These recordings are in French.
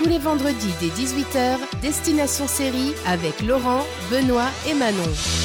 tous les vendredis dès 18h, Destination Série avec Laurent, Benoît et Manon.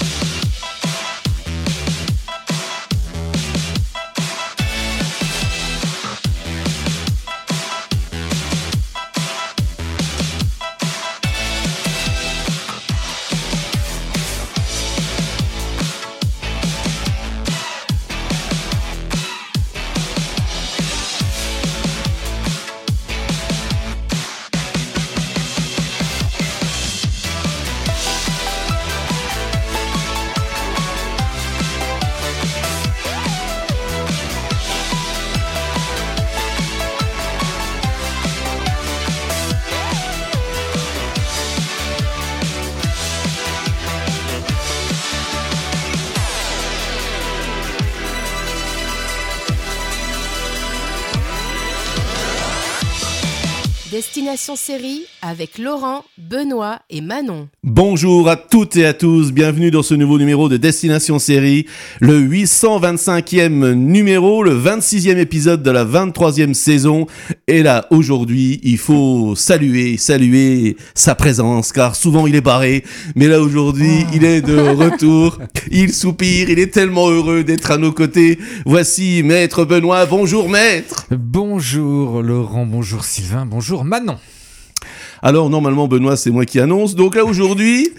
Destination Série avec Laurent, Benoît et Manon. Bonjour à toutes et à tous, bienvenue dans ce nouveau numéro de Destination Série, le 825e numéro, le 26e épisode de la 23e saison. Et là, aujourd'hui, il faut saluer sa présence, car souvent il est barré, mais là aujourd'hui, il est de retour, il soupire, il est tellement heureux d'être à nos côtés. Voici Maître Benoît, bonjour Maître. Bonjour Laurent, bonjour Sylvain, bonjour Manon. Alors normalement Benoît c'est moi qui annonce, donc là aujourd'hui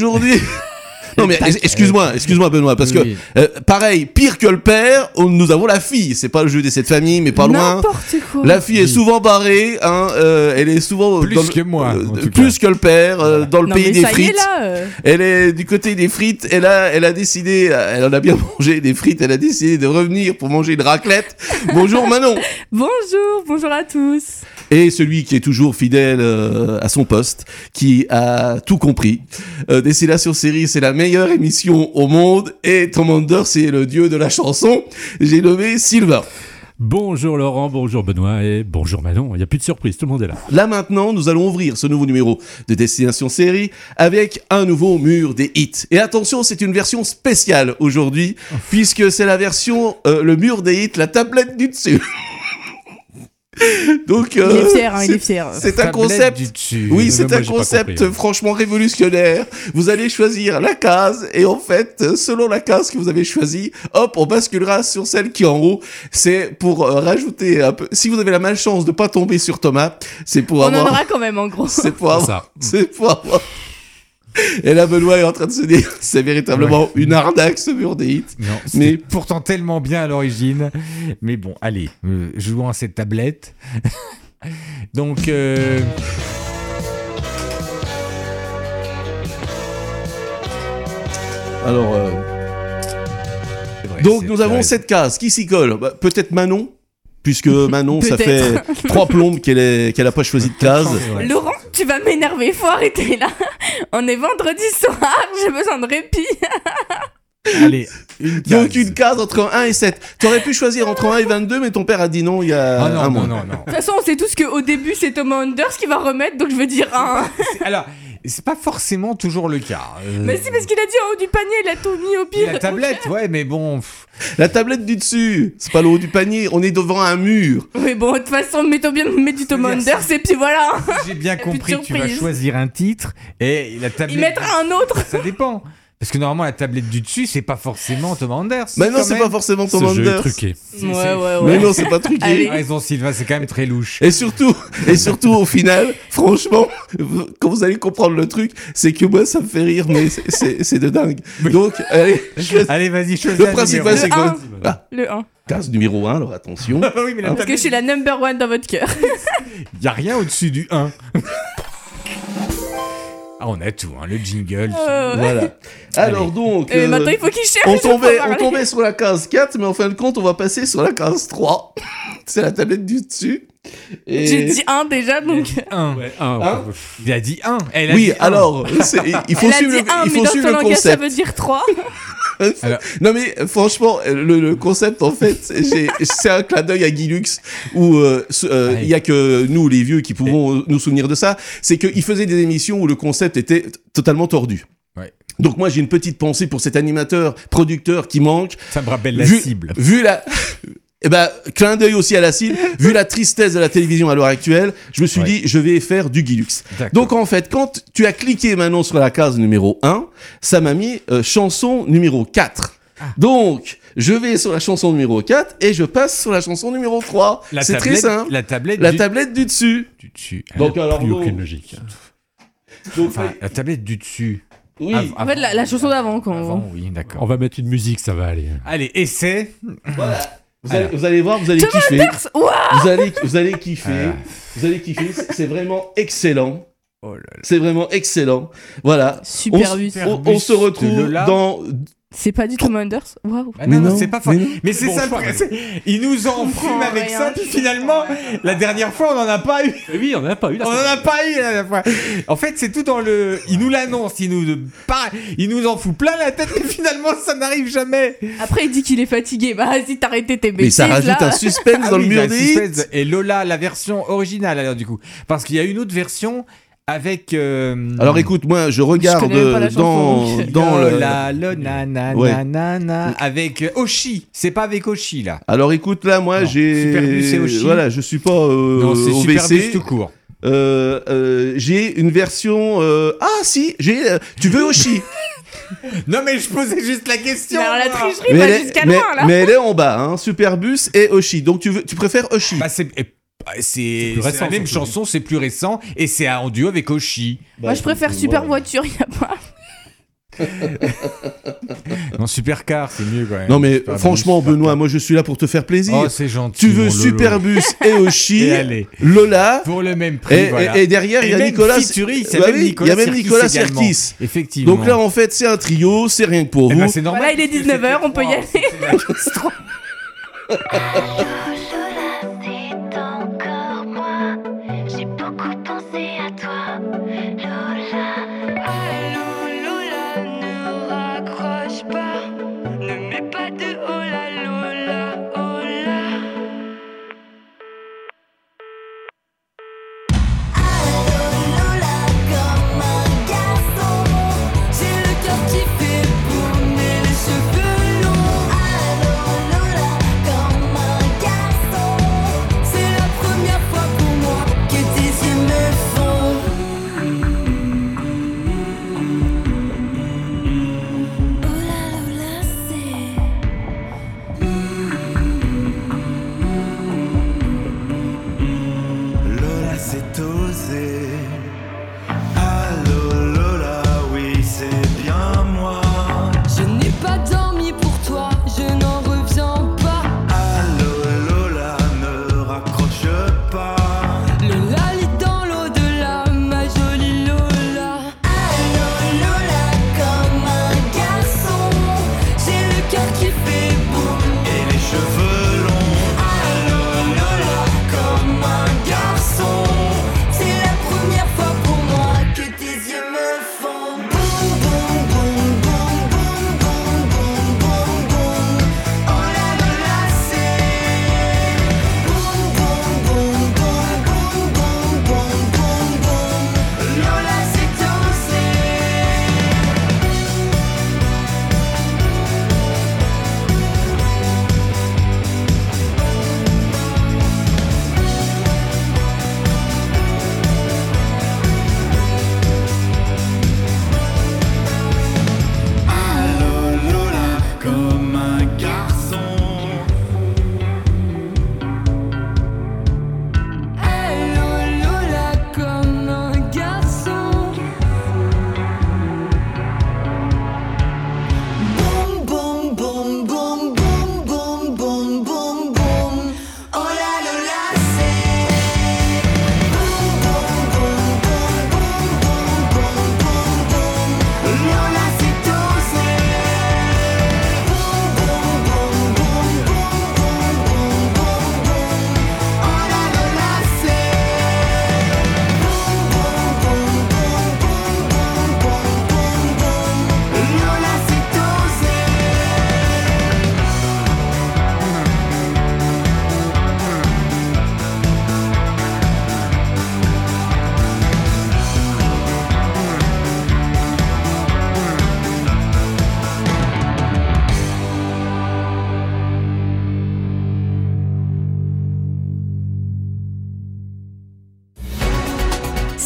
non mais excuse-moi Benoît, parce que pareil, pire que le père, nous avons la fille, c'est pas le jeu de cette famille mais pas loin. N'importe quoi. La fille est souvent barrée, elle est souvent plus que moi, plus que le père, dans le pays des frites. Là, Elle est du côté des frites, elle a décidé, elle en a bien mangé des frites, elle a décidé de revenir pour manger une raclette. Bonjour Manon. Bonjour à tous. Et celui qui est toujours fidèle à son poste, qui a tout compris. Destination Série, c'est la meilleure émission au monde, et Tom Anders, c'est le dieu de la chanson. J'ai nommé Sylvain. Bonjour Laurent, bonjour Benoît et bonjour Manon. Il n'y a plus de surprise, tout le monde est là. Là maintenant, nous allons ouvrir ce nouveau numéro de Destination Série avec un nouveau mur des hits. Et attention, c'est une version spéciale aujourd'hui, puisque c'est la version le mur des hits, la tablette du dessus. Donc, il est fier. C'est un concept. Oui, c'est un concept franchement révolutionnaire. Vous allez choisir la case et en fait, selon la case que vous avez choisie, hop, on basculera sur celle qui est en haut. C'est pour rajouter un peu. Si vous avez la malchance de pas tomber sur Thomas, c'est pour avoir. On en aura quand même en gros. C'est pour avoir. Et là, Benoît est en train de se dire, c'est véritablement une arnaque ce mur des hits. Non, mais pourtant tellement bien à l'origine. Mais bon, allez, jouons à cette tablette. Donc, alors, donc nous avons cette case qui s'y colle. Peut-être Manon. Puisque Manon, ça fait 3 plombes qu'elle a pas choisi de case. Laurent, tu vas m'énerver, faut arrêter là. On est vendredi soir, j'ai besoin de répit. Allez, une case. Donc une case entre 1 et 7. Tu aurais pu choisir entre 1 et 22, mais ton père a dit non il y a un mois. Non. De toute façon, on sait tous qu'au début, c'est Thomas Anders qui va remettre, donc je veux dire 1. Alors, c'est pas forcément toujours le cas. Mais si, parce qu'il a dit en haut du panier, il a tout mis au pire. La tablette, ouais, mais bon. La tablette du dessus, c'est pas le haut du panier, on est devant un mur. Oui, bon, de toute façon, mettons bien du Thomas Anders, et puis voilà. J'ai bien compris que tu vas choisir un titre, et la tablette. Il mettra un autre. Ça dépend. Parce que normalement, la tablette du dessus, c'est pas forcément Thomas Anders. Mais non, c'est pas forcément Thomas Anders. Ce jeu est truqué. Ouais. Mais non, c'est pas truqué. Allez. Raison, Sylvain, c'est quand même très louche. Et surtout, au final, franchement, quand vous allez comprendre le truc, c'est que moi, ça me fait rire, mais c'est de dingue. Donc, allez, vas-y, choisis. Le principal, c'est quoi? Le 1. Case numéro 1, alors attention. Oui, mais parce que je suis la number 1 dans votre cœur. Y a rien au-dessus du 1. Ah, on a tout, le jingle. Voilà. Alors donc... maintenant, il faut qu'il cherche. On tombait sur la case 4, mais en fin de compte, on va passer sur la case 3. C'est la tablette du dessus. Et... J'ai dit 1 déjà, donc... 1. Ouais, Il a dit 1. Alors, il faut suivre le concept. Ça veut dire 3. Alors... Non mais franchement, le concept en fait, c'est un clin d'œil à Guy Lux où il y a que nous les vieux qui pouvons nous souvenir de ça. C'est qu'il faisait des émissions où le concept était totalement tordu. Ouais. Donc moi j'ai une petite pensée pour cet animateur, producteur qui manque. Ça me rappelle la cible. Eh ben, clin d'œil aussi à la cible. Vu la tristesse de la télévision à l'heure actuelle, je me suis dit, je vais faire du Guilux. D'accord. Donc, en fait, quand tu as cliqué maintenant sur la case numéro 1, ça m'a mis chanson numéro 4. Donc, je vais sur la chanson numéro 4 et je passe sur la chanson numéro 3. C'est très simple. La tablette La tablette du dessus. du dessus. Donc, alors, Plus bon, aucune logique. donc, Enfin, la tablette du dessus. oui. En fait, la chanson d'avant, quand Avant, oui, d'accord. On va mettre une musique, ça va aller. Allez, essai. Voilà. Vous allez voir, vous allez kiffer. Waouh. Vous allez kiffer. Vous allez kiffer. C'est vraiment excellent. Oh là là. C'est vraiment excellent. Voilà. Superbus. On se de retrouve Lola. dans. C'est pas du tout Manders. Waouh. Ah Mais non, non, c'est pas fort. mais non. Mais c'est Bon ça le choix, problème. Ils nous en fument avec rien, ça, puis je finalement, comprends la dernière fois, on n'en a pas eu. Oui, on n'en a pas eu. On n'en a pas eu la dernière fois. En fait, c'est tout dans le. Il nous l'annonce, il nous en fout plein la tête, mais finalement, ça n'arrive jamais. Après, il dit qu'il est fatigué. Bah, vas-y, t'arrêtais tes bêtises. Mais ça rajoute là. un suspense dans le oui, mur la des suspense. hits. Et Lola, la version originale, alors du coup. Parce qu'il y a une autre version avec. Alors écoute, moi je regarde connais même pas la chanson, donc. dans le. Lola, Ouais. nanana, avec Oshi. C'est pas avec Oshi, là. Alors écoute là, moi Non, j'ai. Superbus et Oshi. Voilà, je suis pas Non, c'est au Superbus WC. tout court. J'ai une version. Ah si, j'ai. Tu veux Oshi? Non, mais je posais juste la question. Mais alors, la moi. tricherie va jusqu'à loin, là. mais elle est en bas, hein. Superbus et Oshi. Donc tu préfères Oshi? Bah, c'est plus c'est récent, la même surtout. chanson, c'est plus récent et c'est en duo avec Oshi. Moi, je préfère Super Voiture, y a pas. Non, Supercar, c'est mieux quand même. Non mais Superbus, franchement, Supercar. Benoît, moi je suis là pour te faire plaisir. Oh, c'est gentil. Tu veux mon Lolo. Superbus et Oshi, Et allez. Lola. Pour le même prix, Et, voilà. et derrière, il y a même Nicolas. featuring, c'est Bah même oui, Nicolas il y a même Sirkis Nicolas également. Sirkis. Effectivement. Donc là, en fait, c'est un trio, c'est rien que pour Eh vous. ben, c'est normal. Voilà, il est 19h, on peut y aller. C'est encore moi. J'ai beaucoup pensé à toi, Lola. Allô, Lola, ne raccroche pas. Ne mets pas de oh là, Lola, oh là. Allô, Lola, comme un garçon. J'ai le cœur qui fait bouger les cheveux longs. Allô, Lola, comme un garçon. C'est la première fois pour moi que tes yeux me font. Oh là, Lola, c'est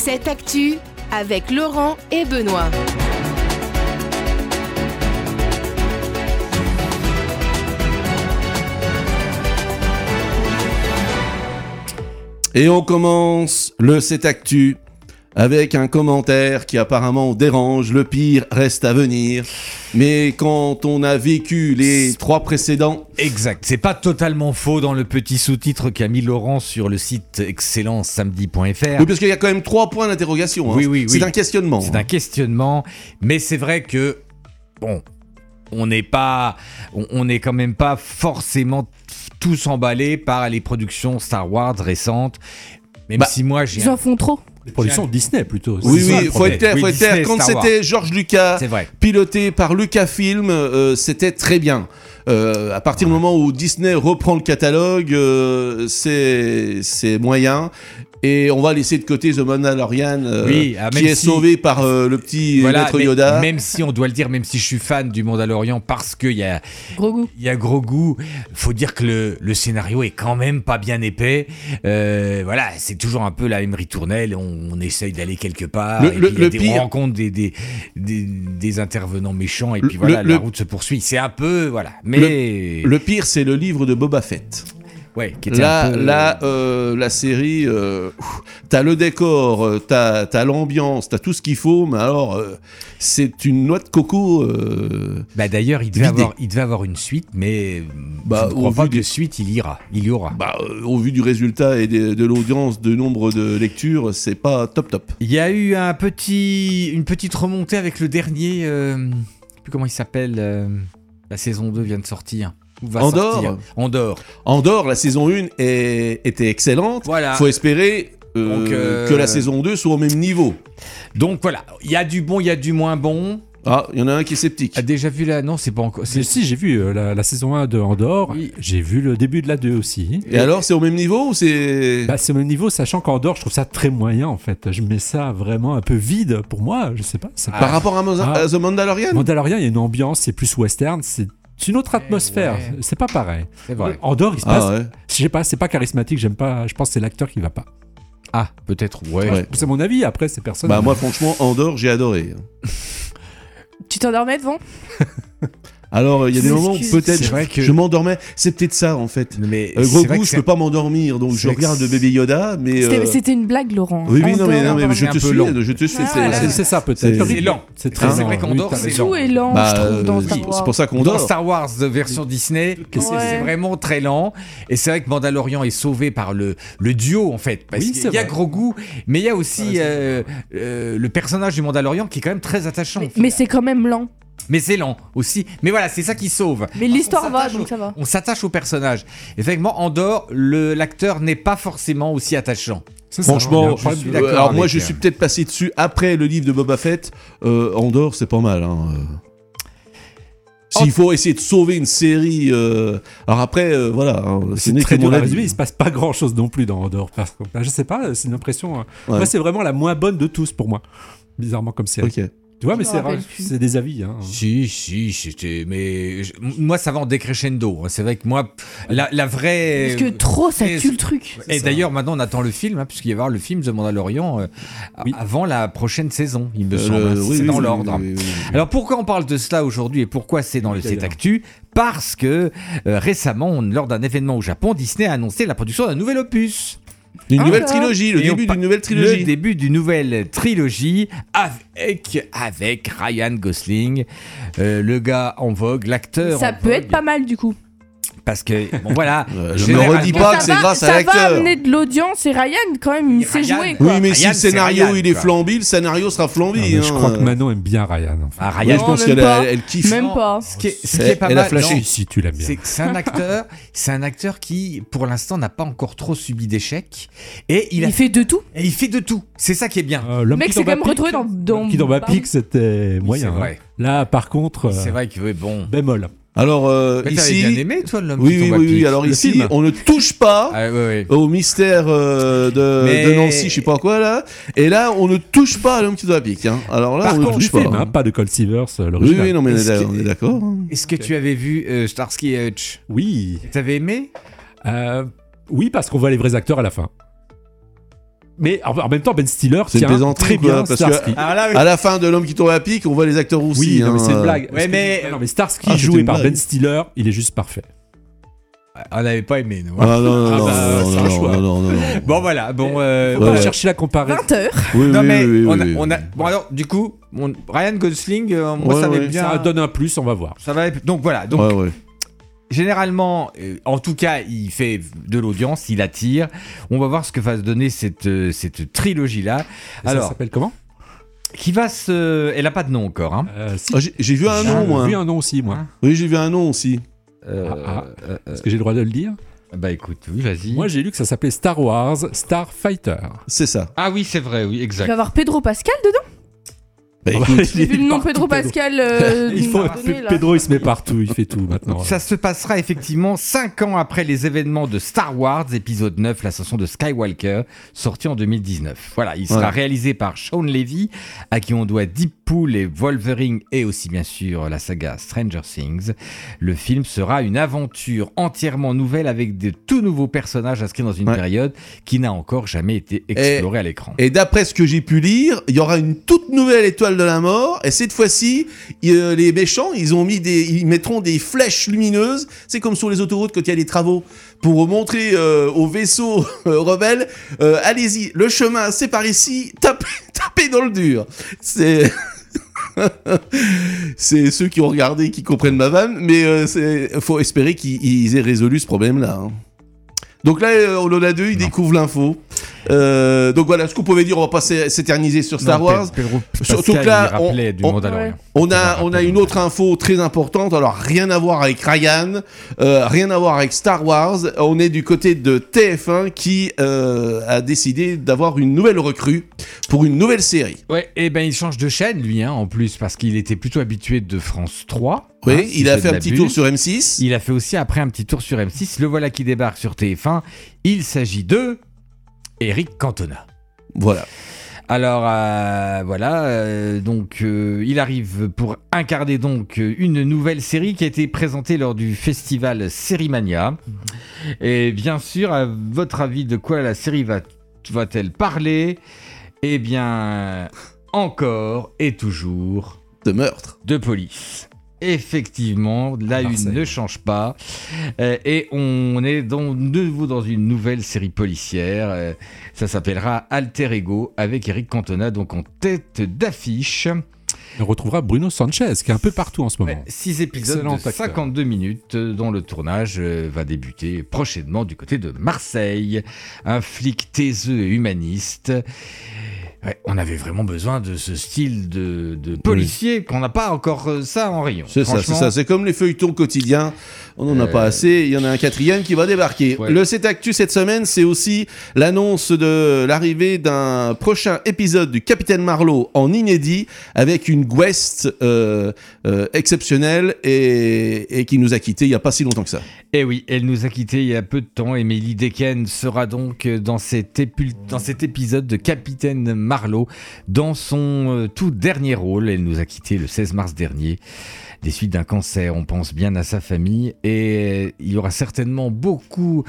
Cette actu avec Laurent et Benoît. Et on commence le 7 Actu avec un commentaire qui apparemment dérange. Le pire reste à venir. Mais quand on a vécu les 3 précédents... Exact, c'est pas totalement faux dans le petit sous-titre qu'a mis Laurent sur le site excellencesamedi.fr. Oui, parce qu'il y a quand même 3 points d'interrogation. Hein. Oui. C'est un questionnement. C'est un questionnement, mais c'est vrai que, bon, on est quand même pas forcément tous emballés par les productions Star Wars récentes. Même si moi j'ai... Ils en font trop. Les productions Disney plutôt. Oui, C'est ça, le faut problème. être clair, faut être clair. Disney, Quand Star Wars. c'était George Lucas, C'est vrai. piloté par Lucasfilm, c'était très bien. À partir du moment où Disney reprend le catalogue, c'est moyen. Et on va laisser de côté The Mandalorian, Oui, qui même est si- sauvé par le petit maître mais Yoda. même si on doit le dire, même si je suis fan du Mandalorian parce qu'il y a Gros goût. gros goût, faut dire que le scénario est quand même pas bien épais. Voilà, c'est toujours un peu la même ritournelle. On essaye d'aller quelque part. Le- et puis le on pire- rencontre des intervenants méchants et puis voilà, la route se poursuit. C'est un peu voilà, mais Le pire, c'est le livre de Boba Fett. ouais, qui était un peu... La série, t'as le décor, t'as l'ambiance, t'as tout ce qu'il faut, mais alors, c'est une noix de coco. Bah d'ailleurs, il devait avoir une suite, mais Bah, je ne au crois pas vu que du- suite il y aura. Au vu du résultat et de l'audience, de nombre de lectures, c'est pas top. Il y a eu une petite remontée avec le dernier, je sais plus comment il s'appelle, la saison 2 vient de sortir. Ou va Andorre. sortir. Andorre. Andorre, la saison 1 était excellente. Voilà. Faut espérer Donc, que la saison 2 soit au même niveau. Donc voilà, il y a du bon, il y a du moins bon. Ah, il y en a un qui est sceptique. A déjà vu la... Non, c'est pas encore... Mais si, j'ai vu la saison 1 de Andorre. Oui. J'ai vu le début de la 2 aussi. Et alors, c'est au même niveau ou c'est... Bah, c'est au même niveau, sachant qu'Andorre, je trouve ça très moyen en fait. Je mets ça vraiment un peu vide pour moi. Je sais pas. C'est Par rapport à The Mandalorian? Mandalorian, il y a une ambiance, c'est plus western, c'est une autre atmosphère. ouais. C'est pas pareil. C'est vrai. Andorre, il se passe. Ah ouais. Je sais pas, c'est pas charismatique. J'aime pas. Je pense que c'est l'acteur qui va pas. Ah, peut-être, ouais. Ouais. C'est mon avis. Après, c'est personne. Bah moi, franchement, Andorre, j'ai adoré. Tu t'endormais devant? Alors, il y a des moments où Excuse. peut-être C'est vrai que- je m'endormais. C'est peut-être ça, en fait. Mais Gros c'est vrai goût, que je c'est- peux pas m'endormir, donc je c'est- regarde le bébé Yoda, mais... C'était une blague, Laurent. Oui, non, mais Andorre, je c'est un te peu suis, long. je te suis. Ah, voilà. C'est ça peut-être. c'est- Le rythme, c'est lent. C'est très C'est lent. vrai qu'Andorre, t'as c'est raison. Tout est lent, Bah, je trouve, dans Star c'est Wars. pour ça qu'on Dans dort. Star Wars de version Disney, Ouais. c'est vraiment très lent. Et c'est vrai que Mandalorian est sauvé par le duo, en fait. Parce Oui, qu'il c'est y a vrai. gros goût, mais il y a aussi le personnage du Mandalorian qui est quand même très attachant. Mais c'est quand même lent. Mais c'est lent aussi. Mais voilà, c'est ça qui sauve. Mais l'histoire On va, s'attache donc ça va. On s'attache au personnage. Effectivement, Andorre, l'acteur n'est pas forcément aussi attachant. C'est ça, Franchement, il y a un problème. suis d'accord alors moi avec, je suis peut-être passé dessus après le livre de Boba Fett. Andorre, c'est pas mal. Hein. S'il faut essayer de sauver une série, alors après, voilà, hein, ce C'est n'est très que dur mon à avis. résumer, il se passe pas grand chose non plus dans Andorre. Parce que, je sais pas, c'est une impression. Ouais. Moi, c'est vraiment la moins bonne de tous pour moi. Bizarrement comme série. Ok. Tu vois, mais Je me c'est rappelle rare, plus. c'est des avis. Hein. Si, c'était. Mais moi, ça va en décrescendo. C'est vrai que moi, la vraie. Parce que trop, ça et- tue le truc. Et d'ailleurs, maintenant, on attend le film, hein, puisqu'il va y avoir le film The Mandalorian Oui. avant la prochaine saison, il me semble. hein, Oui, c'est oui, dans oui, l'ordre. oui, oui, oui. Alors pourquoi on parle de cela aujourd'hui et pourquoi c'est dans le D'ailleurs. 7 Actu? Parce que récemment, lors d'un événement au Japon, Disney a annoncé la production d'un nouvel opus. Une nouvelle d'accord. trilogie, le Et on début pa- d'une nouvelle Le trilogie. début d'une nouvelle trilogie avec Ryan Gosling, le gars en vogue, l'acteur Ça en peut vogue. être pas mal du coup. Parce que, bon voilà. Je me généralement- redis pas que c'est grâce à Ça va l'acteur. amener de l'audience et Ryan, quand même, il sait Ryan. jouer. Oui, Quoi. mais si Ryan, le scénario c'est Ryan, il est quoi. flambi, le scénario sera flambi. Ah, mais je hein. crois que Manon aime bien Ryan. En fait. Ah, Ouais, Ryan, je pense même qu'elle pas. elle kiffe. Même pas. Ce qui est pas Elle mal, a flashé. non, Si tu l'aimes bien. c'est que c'est un acteur qui, pour l'instant, n'a pas encore trop subi d'échecs. Et il Il fait de tout. fait de tout. C'est ça qui est bien. L'homme Le mec qui s'est tombe à quand même pic, retrouvé dans l'homme qui tombe à pic, c'était moyen. c'est hein. vrai. Là, par contre, C'est vrai que, oui, bon. bémol. Alors Mais t'avais bien ici, aimé, toi, l'homme oui, qui oui, tombe à oui, oui. pic. Alors Le ici, film. on ne touche pas Ah, ouais. au mystère Mais- de Nancy, je sais pas quoi là. Et là, on ne touche pas à l'homme qui doit pique. Hein. Alors là, Par on ne contre, touche le film, pas. hein, pas de Cold Seavers, Oui, l'original. oui, non, mais Est-ce on que- est d'accord. hein. Est-ce que tu avais vu Starsky et Hutch? Oui. T'avais aimé? Oui, parce qu'on voit les vrais acteurs à la fin. Mais en même temps, Ben Stiller C'est une tient plaisanterie, très quoi, bien parce que- Starsky. Alors là, oui. À la fin de L'homme qui tourne à pic, on voit les acteurs aussi. Oui, non, mais c'est une blague. Ouais, Parce que- mais- non, mais Starsky Ah, c'était joué une par blague. Ben Stiller, il est juste parfait. On n'avait pas aimé, nous. Ah non, non, Ah non, bah, non, c'est un non, choix. non, non, non, non. Bon, voilà. Bon, Faut ouais, pas ouais. chercher la comparaison. 20h. Oui, non, oui, mais oui, on a, oui, on a- oui. Bon, alors, du coup, Ryan Gosling, moi, Ouais, ça va ouais. bien. Ça donne un plus, on va voir. Ça va. Donc, voilà. Donc, Ouais, ouais. généralement, en tout cas, il fait de l'audience, il attire. On va voir ce que va se donner cette trilogie-là. Ça Alors, s'appelle comment qui va se. Elle n'a pas de nom encore, hein. Si. Ah, j'ai vu un nom, moi. J'ai vu un nom aussi, moi. Oui, j'ai vu un nom aussi. Est-ce que j'ai le droit de le dire Bah écoute, oui, vas-y. Moi, j'ai lu que ça s'appait Star Wars Starfighter. C'est ça. Ah oui, c'est vrai, oui, Tu exact. vas avoir Pedro Pascal dedans. Bah, Ah bah, écoute, J'ai vu le nom partout, Pedro Pascal. Il faut donné, là. Pedro, il se met partout, il fait tout maintenant. Ça se passera effectivement 5 ans après les événements de Star Wars, épisode 9, l'ascension de Skywalker, sorti en 2019. Voilà, il sera Ouais. réalisé par Sean Levy, à qui on doit Deadpool et Wolverine, et aussi bien sûr la saga Stranger Things. Le film sera une aventure entièrement nouvelle avec de tout nouveaux personnages inscrits dans une Ouais. période qui n'a encore jamais été explorée à l'écran. Et d'après ce que j'ai pu lire, il y aura une toute nouvelle étoile de la mort. Et cette fois-ci, les méchants, ils mettront des flèches lumineuses. C'est comme sur les autoroutes quand il y a des travaux pour montrer aux vaisseaux rebelles. Allez-y, le chemin, c'est par ici. Tapez dans le dur. C'est c'est ceux qui ont regardé qui comprennent ma vanne, mais faut espérer qu'ils aient résolu ce problème-là. Hein. Donc là, on en a deux, ils découvrent l'info. Donc voilà, ce qu'on pouvait dire, on va pas s'éterniser sur Star Non, Wars. Pedro Surtout Pascal, que là, il rappelait du Mandalorian. On a une autre info très importante. Alors rien à voir avec Ryan, rien à voir avec Star Wars. On est du côté de TF1 qui a décidé d'avoir une nouvelle recrue pour une nouvelle série. Ouais, et ben il change de chaîne lui, hein, en plus, parce qu'il était plutôt habitué de France 3. Oui, hein, si il a je fait un ne petit m'abuse. tour sur M6. Il a fait aussi après un petit tour sur M6. Le voilà qui débarque sur TF1. Il s'agit de Eric Cantona. Voilà. Alors voilà, donc il arrive pour incarner donc une nouvelle série qui a été présentée lors du festival Sérimania. Et bien sûr, à votre avis, de quoi la série va-t-elle parler ? Eh bien, encore et toujours De meurtre. de police. Effectivement, la Marseille. une ne change pas. Et on est de nouveau dans une nouvelle série policière. Ça s'appellera Alter Ego avec Eric Cantona donc en tête d'affiche. On retrouvera Bruno Sanchez qui est un peu partout en ce moment. 6 épisodes Excellent de acteur. 52 minutes dont le tournage va débuter prochainement du côté de Marseille. Un flic taiseux et humaniste. Ouais, on avait vraiment besoin de ce style de policier qu'on n'a pas encore ça en rayon. C'est ça, c'est Franchement, ça. C'est comme les feuilletons quotidiens. On n'en a pas assez. Il y en a un quatrième qui va débarquer. Ouais. Le 7 Actu cette semaine, c'est aussi l'annonce de l'arrivée d'un prochain épisode du Capitaine Marlowe en inédit avec une guest exceptionnelle et qui nous a quittés il n'y a pas si longtemps que ça. Eh oui, elle nous a quittés il y a peu de temps. Emily Dequesne sera donc dans cet épisode de Capitaine Marlowe dans son tout dernier rôle. Elle nous a quittés le 16 mars dernier des suites d'un cancer. On pense bien à sa famille et il y aura certainement beaucoup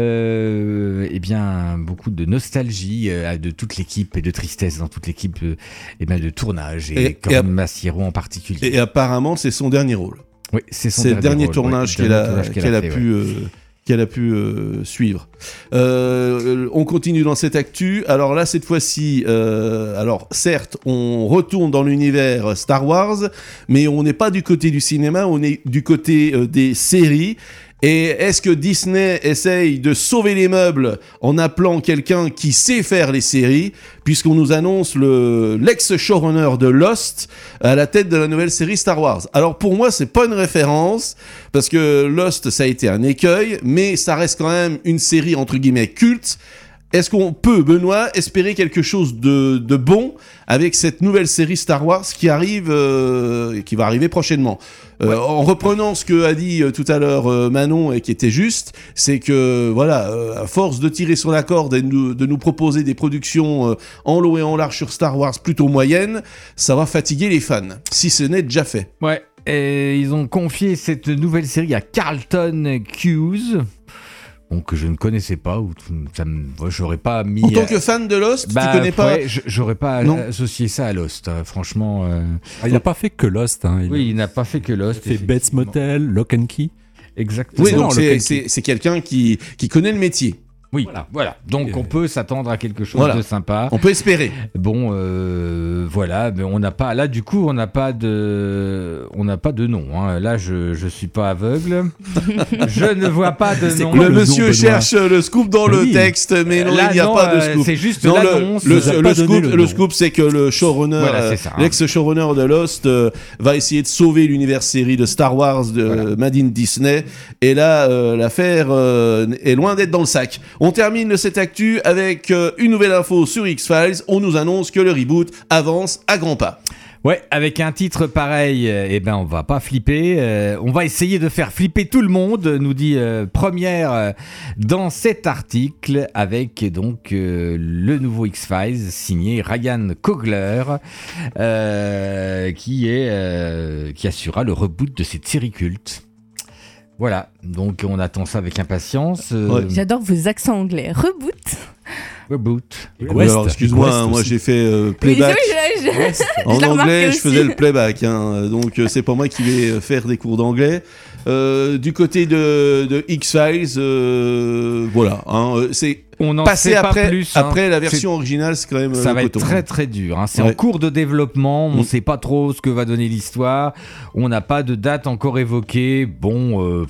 de nostalgie de toute l'équipe et de tristesse dans toute l'équipe de tournage et comme Massiero en particulier. Et apparemment, c'est son dernier rôle. Oui, c'est son C'est le dernier rôle, tournage ouais, qu'elle a fait, pu ouais. qu'elle a pu suivre. On continue dans cette actu. Alors là, cette fois-ci, alors certes, on retourne dans l'univers Star Wars, mais on n'est pas du côté du cinéma, on est du côté des séries. Et est-ce que Disney essaye de sauver les meubles en appelant quelqu'un qui sait faire les séries, puisqu'on nous annonce l'ex-showrunner de Lost à la tête de la nouvelle série Star Wars. Alors pour moi, c'est pas une référence, parce que Lost, ça a été un écueil, mais ça reste quand même une série entre guillemets culte. Est-ce qu'on peut, Benoît, espérer quelque chose de bon avec cette nouvelle série Star Wars qui arrive, qui va arriver prochainement? En reprenant ce que a dit tout à l'heure Manon et qui était juste, c'est que voilà, à force de tirer sur la corde et de nous proposer des productions en long et en large sur Star Wars plutôt moyennes, ça va fatiguer les fans, si ce n'est déjà fait. Ouais, et ils ont confié cette nouvelle série à Carlton Cuse. que je ne connaissais pas, ou j'aurais pas mis. En tant que fan de Lost, tu connais pas. Ouais, j'aurais pas Non. associé ça à Lost, franchement. Il n'a pas fait que Lost. Hein. Oui, il n'a pas fait que Lost. Il a fait Bates Motel, Lock and Key. Exactement. Oui, donc le c'est quelqu'un qui connaît le métier. Oui, voilà. Donc on peut s'attendre à quelque chose Voilà. de sympa. On peut espérer. Bon, voilà, mais on n'a pas. Là, du coup, on n'a pas de nom. Hein. Là, je suis pas aveugle. Je ne vois pas de nom. Le le monsieur nom, Benoît cherche le scoop dans Mais le oui. texte, mais non, Là, il n'y a non, pas de scoop. c'est juste Non, l'annonce. le Vous a pas donné scoop, le le nom. scoop, c'est que le showrunner, Voilà, c'est ça, hein. l'ex-showrunner de Lost, va essayer de sauver l'univers série de Star Wars de Madine Disney. Et là, l'affaire est loin d'être dans le sac. On termine le set actu avec une nouvelle info sur X-Files. On nous annonce que le reboot avance à grands pas. Ouais, avec un titre pareil, on va pas flipper. On va essayer de faire flipper tout le monde, nous dit Première dans cet article, avec donc le nouveau X-Files signé Ryan Coogler, qui assurera le reboot de cette série culte. Voilà, donc on attend ça avec impatience. Ouais. J'adore vos accents anglais. Reboot. Reboot. Oui, alors, excuse-moi, West hein, moi aussi. j'ai fait Oui, playback. c'est vrai, En l'ai remarqué anglais, je aussi. faisais le playback, hein, donc c'est pas moi qui vais faire des cours d'anglais. Du côté de X-Files, voilà, hein, c'est On en passé sait pas après, plus. Hein. après la version originale, c'est quand même Ça va être coton. très très dur. Hein. C'est Ouais. en cours de développement. On ne Mm. sait pas trop ce que va donner l'histoire. On n'a pas de date encore évoquée. Bon.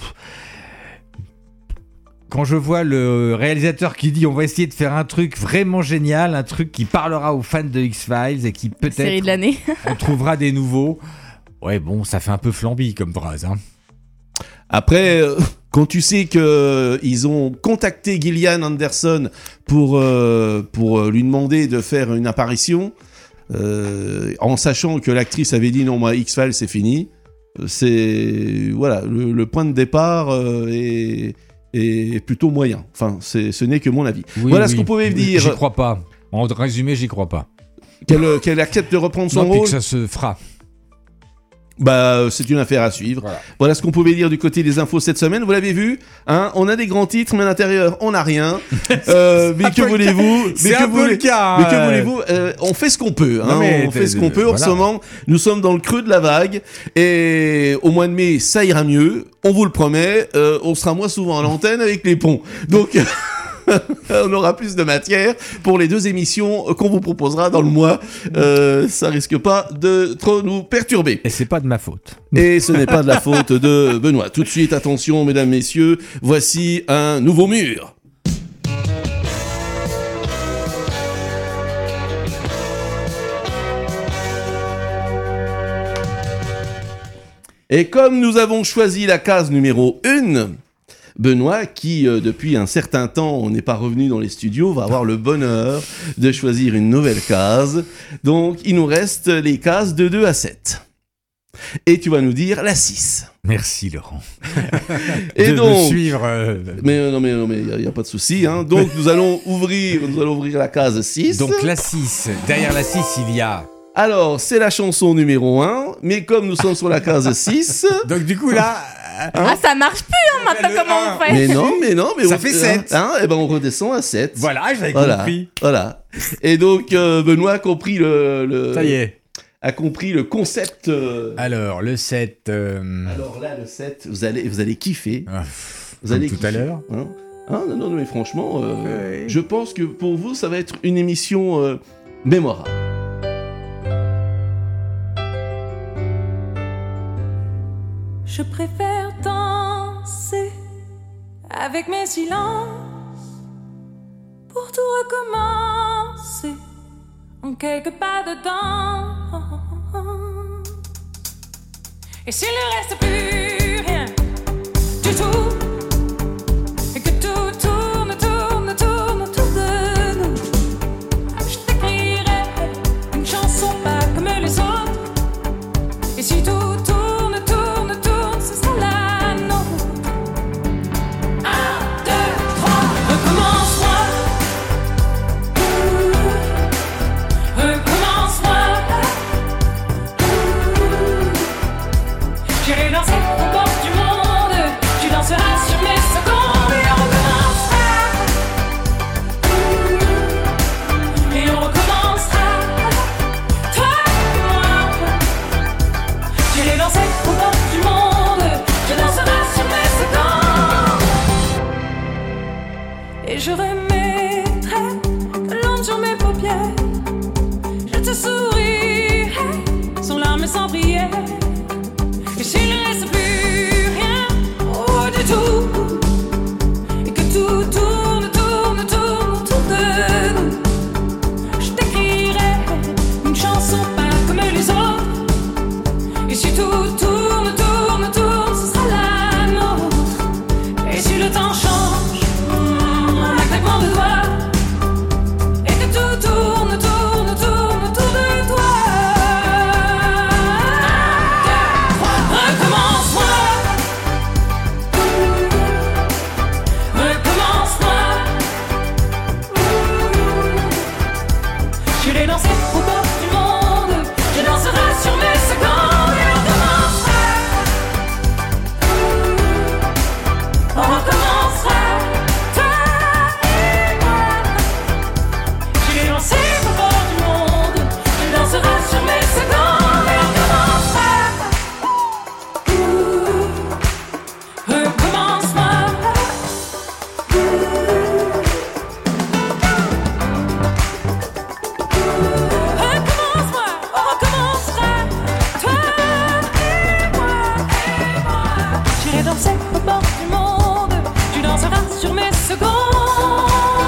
Quand je vois le réalisateur qui dit on va essayer de faire un truc vraiment génial, un truc qui parlera aux fans de X-Files et qui Série de peut-être l'année. on trouvera des nouveaux. Ouais, bon, ça fait un peu flambi comme phrase. Hein. Après, quand tu sais que ils ont contacté Gillian Anderson pour lui demander de faire une apparition, en sachant que l'actrice avait dit non, moi X-Files c'est fini, c'est voilà le point de départ est plutôt moyen. Enfin, ce n'est que mon avis. Oui, Voilà oui. ce qu'on pouvait J'y dire. crois pas. En résumé, j'y crois pas. Qu'elle accepte de reprendre son Non, puis rôle. que ça se fera. Bah, c'est une affaire à suivre. Voilà ce qu'on pouvait dire du côté des infos cette semaine. Vous l'avez vu, hein, on a des grands titres, mais à l'intérieur, on n'a rien. Mais que voulez-vous C'est un peu le cas. Mais que voulez-vous On fait ce qu'on peut. Hein, Non, mais on fait ce qu'on peut. En voilà. ce moment, nous sommes dans le creux de la vague. Et au mois de mai, ça ira mieux. On vous le promet. On sera moins souvent à l'antenne avec les ponts. Donc... on aura plus de matière pour les 2 émissions qu'on vous proposera dans le mois. Ça risque pas de trop nous perturber. Et c'est pas de ma faute. Et ce n'est pas de la faute de Benoît. Tout de suite, attention, mesdames, messieurs, voici un nouveau mur. Et comme nous avons choisi la case numéro 1, Benoît, qui depuis un certain temps n'est pas revenu dans les studios, va avoir le bonheur de choisir une nouvelle case. Donc, il nous reste les cases de 2 à 7. Et tu vas nous dire la 6. Merci Laurent. Et de donc, me suivre. mais non, il n'y a pas de souci. Hein. Donc, nous allons ouvrir la case 6. Donc la 6. Derrière la 6, il y a. Alors, c'est la chanson numéro 1, mais comme nous sommes sur la case 6... Donc du coup là. Ah, ça marche plus hein, maintenant, le comment un. on fait? Mais non, Ça fait 7. Et ben on redescend à 7. Voilà, j'avais Voilà, compris. voilà. Et donc, Benoît a compris Ça y est. a compris le concept. Alors le 7. Alors là, le 7, vous allez kiffer. Ah, Vous comme allez tout kiffer. à l'heure. Hein non, mais franchement, Ouais. je pense que pour vous, ça va être une émission mémorable. Je préfère danser avec mes silences pour tout recommencer en quelques pas dedans. Et s'il ne reste plus rien du tout, et que tout tourne autour de nous, je t'écrirai une chanson pas comme les autres. Et si tout tourne, ce sera la nôtre. 1, 2, 3, recommence-moi. Recommence-moi. J'irai danser au bord Et je remettrai de l'ombre sur mes paupières. Je te sourirai sans larmes et sans prière. Et s'il ne reste plus rien, oh du tout, et que tout tourne, tourne, tourne autour de nous, je t'écrirai une chanson pas comme les autres. Et si tout tourne, tourne, tourne, ce sera la nôtre. Et si le temps change, un claquement de doigts, et que tout tourne, tourne, tourne autour de toi. Recommence-moi, recommence-moi. Je l'ai dansé au bord du monde, je danserai sur mes secondes et on recommencera. On recommencera, toi et moi. Je l'ai dansé au bord du monde, je danserai sur mes secondes et on recommencera. Recommence-moi. Recommence-moi, on recommencera, toi et moi. J'irai danser au bord du monde, tu danseras sur mes secondes.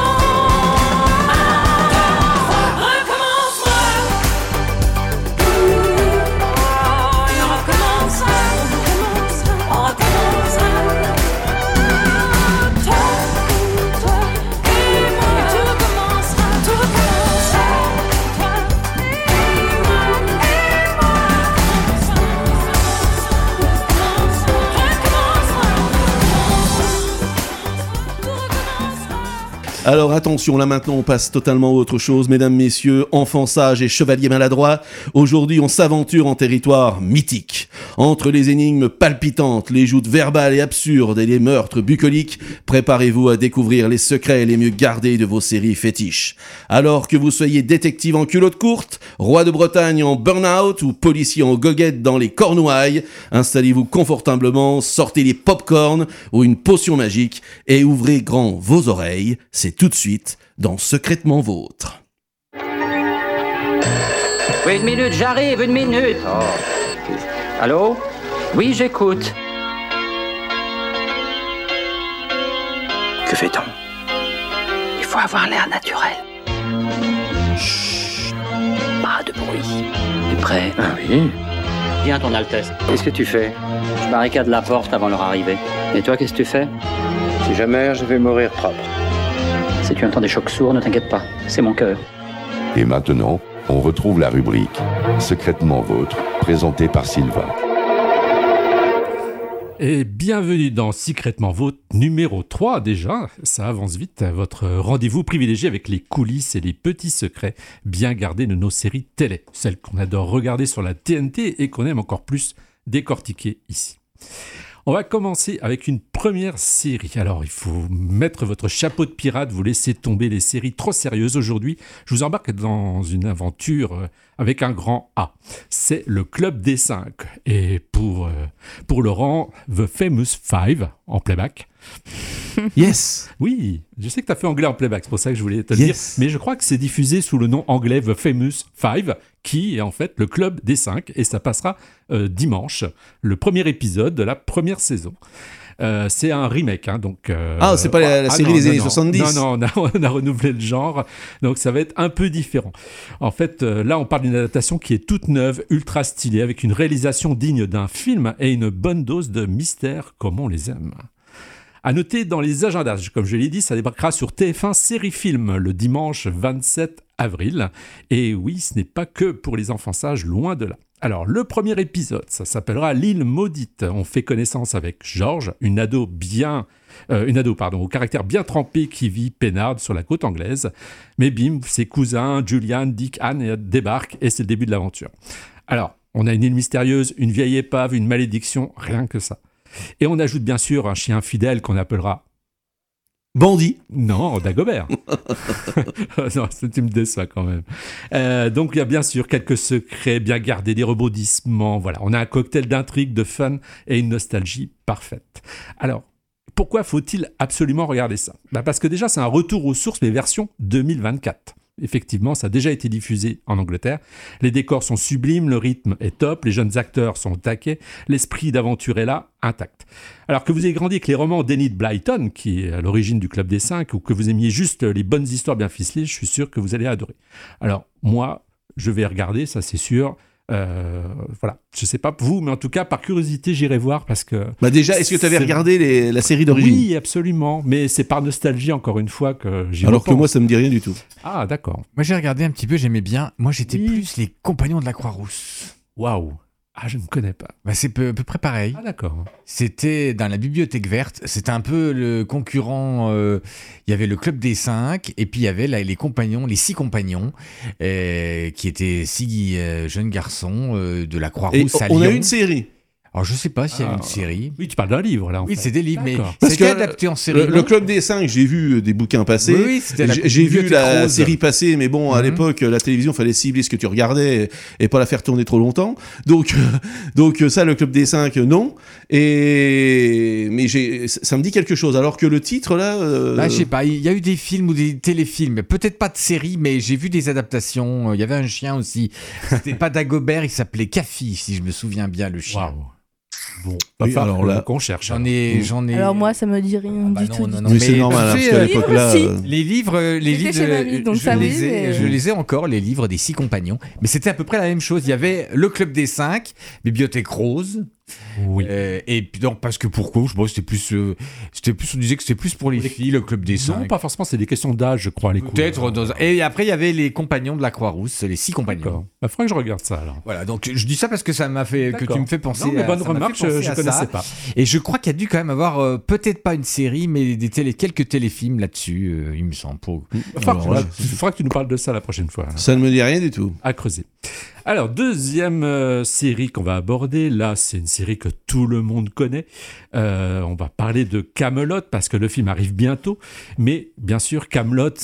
Recommence-moi. Et on recommencera, on recommencera. Toi et moi. Et tu recommenceras, tout recommencera. Toi et moi, Alors attention, là maintenant on passe totalement à autre chose, mesdames, messieurs, enfants sages et chevaliers maladroits. Aujourd'hui on s'aventure en territoire mythique. Entre les énigmes palpitantes, les joutes verbales et absurdes et les meurtres bucoliques, préparez-vous à découvrir les secrets les mieux gardés de vos séries fétiches. Alors que vous soyez détective en culotte courte, roi de Bretagne en burn-out ou policier en goguette dans les Cornouailles, installez-vous confortablement, sortez les pop-corn ou une potion magique et ouvrez grand vos oreilles. C'est tout de suite dans Secrètement Vôtre. Oui, une minute, j'arrive, une minute. Oh. Allô? Oui, j'écoute. Que fait-on? Il faut avoir l'air naturel. Chut, pas de bruit. T'es prêt? Ah oui. Viens, ton Altesse. Qu'est-ce que tu fais? Je barricade la porte avant leur arrivée. Et toi, qu'est-ce que tu fais? Si je meurs, je vais mourir propre. Si tu entends des chocs sourds, ne t'inquiète pas. C'est mon cœur. Et maintenant, on retrouve la rubrique Secrètement Vôtre, présentée par Sylvain. Et bienvenue dans Secrètement Vôtre numéro 3 déjà, ça avance vite, votre rendez-vous privilégié avec les coulisses et les petits secrets bien gardés de nos séries télé, celles qu'on adore regarder sur la TNT et qu'on aime encore plus décortiquer ici. On va commencer avec une première série. Alors, il faut mettre votre chapeau de pirate, vous laissez tomber les séries trop sérieuses. Aujourd'hui, je vous embarque dans une aventure avec un grand A. C'est le Club des 5. Et pour Laurent, The Famous Five en playback. Yes. Oui, je sais que tu as fait anglais en playback, c'est pour ça que je voulais te le Yes. dire. Mais je crois que c'est diffusé sous le nom anglais The Famous Five, qui est en fait le Club des 5. Et ça passera dimanche, le premier épisode de la première saison. C'est un remake, hein, donc... c'est pas la série des années 70. Non, on a renouvelé le genre, donc ça va être un peu différent. En fait, là, on parle d'une adaptation qui est toute neuve, ultra stylée, avec une réalisation digne d'un film et une bonne dose de mystère comme on les aime. À noter dans les agendas, comme je l'ai dit, ça débarquera sur TF1 Série Film le dimanche 27 avril. Et oui, ce n'est pas que pour les enfants sages, loin de là. Alors, le premier épisode, ça s'appellera L'île maudite. On fait connaissance avec George, une ado au caractère bien trempé qui vit peinarde sur la côte anglaise. Mais bim, ses cousins, Julian, Dick, Anne débarquent et c'est le début de l'aventure. Alors, on a une île mystérieuse, une vieille épave, une malédiction, rien que ça. Et on ajoute bien sûr un chien fidèle qu'on appellera... Bandit. Non, Dagobert. Non, tu me déçois quand même. Donc il y a bien sûr quelques secrets bien gardés, des rebondissements. Voilà, on a un cocktail d'intrigue, de fun et une nostalgie parfaite. Alors, Pourquoi faut-il absolument regarder ça ? Parce que déjà, c'est un retour aux sources, mais version 2024. Effectivement, ça a déjà été diffusé en Angleterre. Les décors sont sublimes, le rythme est top, les jeunes acteurs sont au taquet, l'esprit d'aventure est là, intact. Alors que vous ayez grandi avec les romans d'Enid Blyton, qui est à l'origine du Club des 5, ou que vous aimiez juste les bonnes histoires bien ficelées, je suis sûr que vous allez adorer. Alors, moi, je vais regarder, ça c'est sûr. Voilà, je sais pas vous, mais en tout cas par curiosité j'irai voir parce que. Bah déjà, est-ce que tu avais regardé la série d'origine ? Oui, absolument, mais c'est par nostalgie encore une fois que j'y Alors que repense. moi, ça me dit rien du tout. Ah d'accord. Moi, j'ai regardé un petit peu, j'aimais bien. Moi, j'étais Oui. plus les Compagnons de la Croix-Rousse. Waouh. Ah, je ne connais pas. Bah, c'est à peu près pareil. Ah d'accord. C'était dans la Bibliothèque Verte. C'était un peu le concurrent. Il y avait le Club des 5 et puis il y avait les compagnons, les 6 compagnons, qui étaient 6 jeunes garçons de la Et Croix-Rousse à on Lyon. a une série. Alors, je sais pas s'il y a Ah. une série. Oui, tu parles d'un livre là. En Oui, fait. c'est des livres, mais D'accord. Parce c'était que adapté en série. Le Club des 5, j'ai vu des bouquins passer. Oui, oui, c'était la J'ai vu Bibliothèque la Rose. série passer, mais bon, à Mhm. l'époque, la télévision, fallait cibler ce que tu regardais et pas la faire tourner trop longtemps. Donc ça, le Club des 5, non. Mais ça me dit quelque chose. Alors que le titre, là... Bah, je sais pas, il y a eu des films ou des téléfilms, peut-être pas de série, mais j'ai vu des adaptations. Il y avait un chien aussi. C'était pas Dagobert, il s'appelait Cafi, si je me souviens bien, le chien. Waouh. Bon, Oui, va falloir alors là- qu'on cherche. J'en ai. Alors moi, ça me dit rien bah du non, tout. non, du non, tout. mais c'est normal, hein, tu parce sais, qu'à l'époque-là... si. Les livres, J'étais chez mamie, donc je ça oui, les ai, mais- je les ai encore, les livres des 6 compagnons. Mais c'était à peu près la même chose. Il y avait le Club des 5, Bibliothèque Rose. Oui. Et puis donc parce que pourquoi je pense c'était plus, on disait que c'était plus pour les filles, le Club des 5. Non, pas forcément, c'est des questions d'âge, je crois, les coups. Peut-être. Et après il y avait les compagnons de la Croix-Rousse, les 6 compagnons. D'accord. Il faudrait que je regarde ça alors. Voilà, donc je dis ça parce que ça m'a fait que D'accord. tu me fais penser. Non, mais à- bonne ça m'a remarque, fait penser je à connaissais ça. pas. Et je crois qu'il y a dû quand même avoir peut-être pas une série, mais quelques téléfilms là-dessus, il me semble. Il faudra que tu nous parles de ça la prochaine fois. alors. Ça ne me dit rien du tout. À creuser. Alors, deuxième série qu'on va aborder, là, c'est une série que tout le monde connaît. On va parler de Kaamelott parce que le film arrive bientôt. Mais bien sûr, Kaamelott,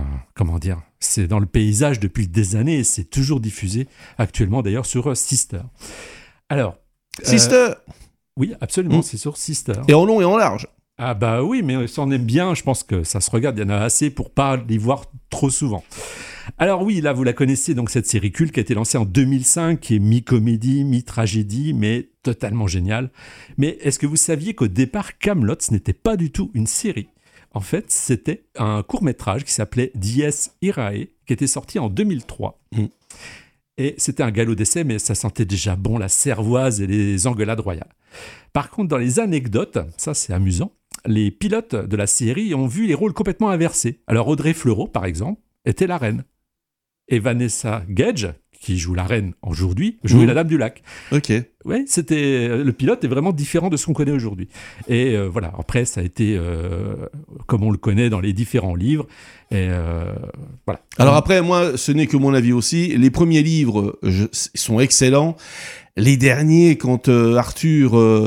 c'est dans le paysage depuis des années et c'est toujours diffusé actuellement d'ailleurs sur Sister. Alors, Sister oui, absolument, Mm. c'est sur Sister. Et en long et en large. Ah bah oui, mais si on aime bien, je pense que ça se regarde, il y en a assez pour pas les voir trop souvent. Alors oui, là vous la connaissez, donc cette série culte qui a été lancée en 2005, qui est mi-comédie, mi-tragédie, mais totalement géniale. Mais est-ce que vous saviez qu'au départ, Kaamelott, ce n'était pas du tout une série ? En fait, c'était un court-métrage qui s'appelait Dies Irae, qui était sorti en 2003. Mm. Et c'était un galop d'essai, mais ça sentait déjà bon la cervoise et les engueulades royales. Par contre, dans les anecdotes, ça c'est amusant, les pilotes de la série ont vu les rôles complètement inversés. Alors Audrey Fleurot, par exemple, était la reine. Et Vanessa Gage, qui joue la reine aujourd'hui, jouait la Dame du Lac. Ok. Oui, le pilote est vraiment différent de ce qu'on connaît aujourd'hui. Et voilà, après ça a été comme on le connaît dans les différents livres. Et voilà. Alors après, moi, ce n'est que mon avis aussi. Les premiers livres sont excellents. Les derniers, quand Arthur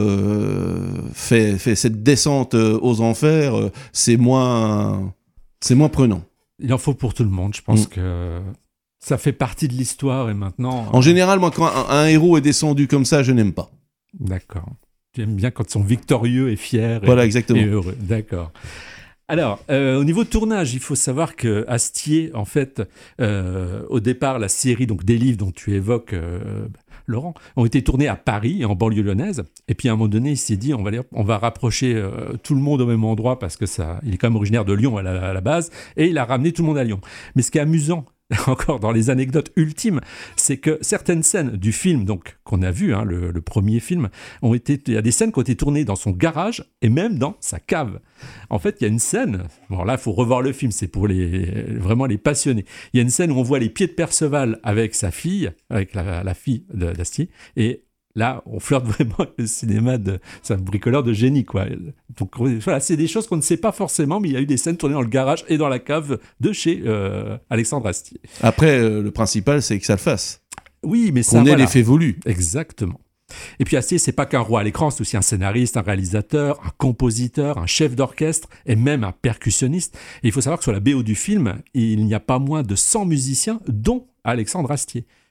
fait cette descente aux enfers, c'est moins prenant. Il en faut pour tout le monde. Je pense que ça fait partie de l'histoire et maintenant. En général, moi, quand un héros est descendu comme ça, je n'aime pas. D'accord. Tu aimes bien quand ils sont victorieux et fiers. Voilà, exactement. Et heureux. D'accord. Alors, au niveau de tournage, il faut savoir que Astier, en fait, au départ, la série donc des livres dont tu évoques, Laurent, ont été tournés à Paris, en banlieue lyonnaise. Et puis à un moment donné, il s'est dit, on va rapprocher tout le monde au même endroit parce que il est quand même originaire de Lyon à la base, et il a ramené tout le monde à Lyon. Mais ce qui est amusant, encore dans les anecdotes ultimes, c'est que certaines scènes du film, donc qu'on a vu, hein, le premier film, il y a des scènes qui ont été tournées dans son garage et même dans sa cave. En fait, il y a une scène, bon là, il faut revoir le film, c'est pour vraiment les passionnés. Il y a une scène où on voit les pieds de Perceval avec sa fille, avec la fille d'Astier, et là, on flirte vraiment le cinéma c'est un bricoleur de génie, quoi. Donc voilà, c'est des choses qu'on ne sait pas forcément, mais il y a eu des scènes tournées dans le garage et dans la cave de chez Alexandre Astier. Après, le principal, c'est que ça le fasse. Oui, mais ça, Qu'on ait voilà. l'effet voulu. Exactement. Et puis Astier, c'est pas qu'un roi à l'écran, c'est aussi un scénariste, un réalisateur, un compositeur, un chef d'orchestre et même un percussionniste. Et il faut savoir que sur la BO du film, il n'y a pas moins de 100 musiciens, dont Alexandre Astier,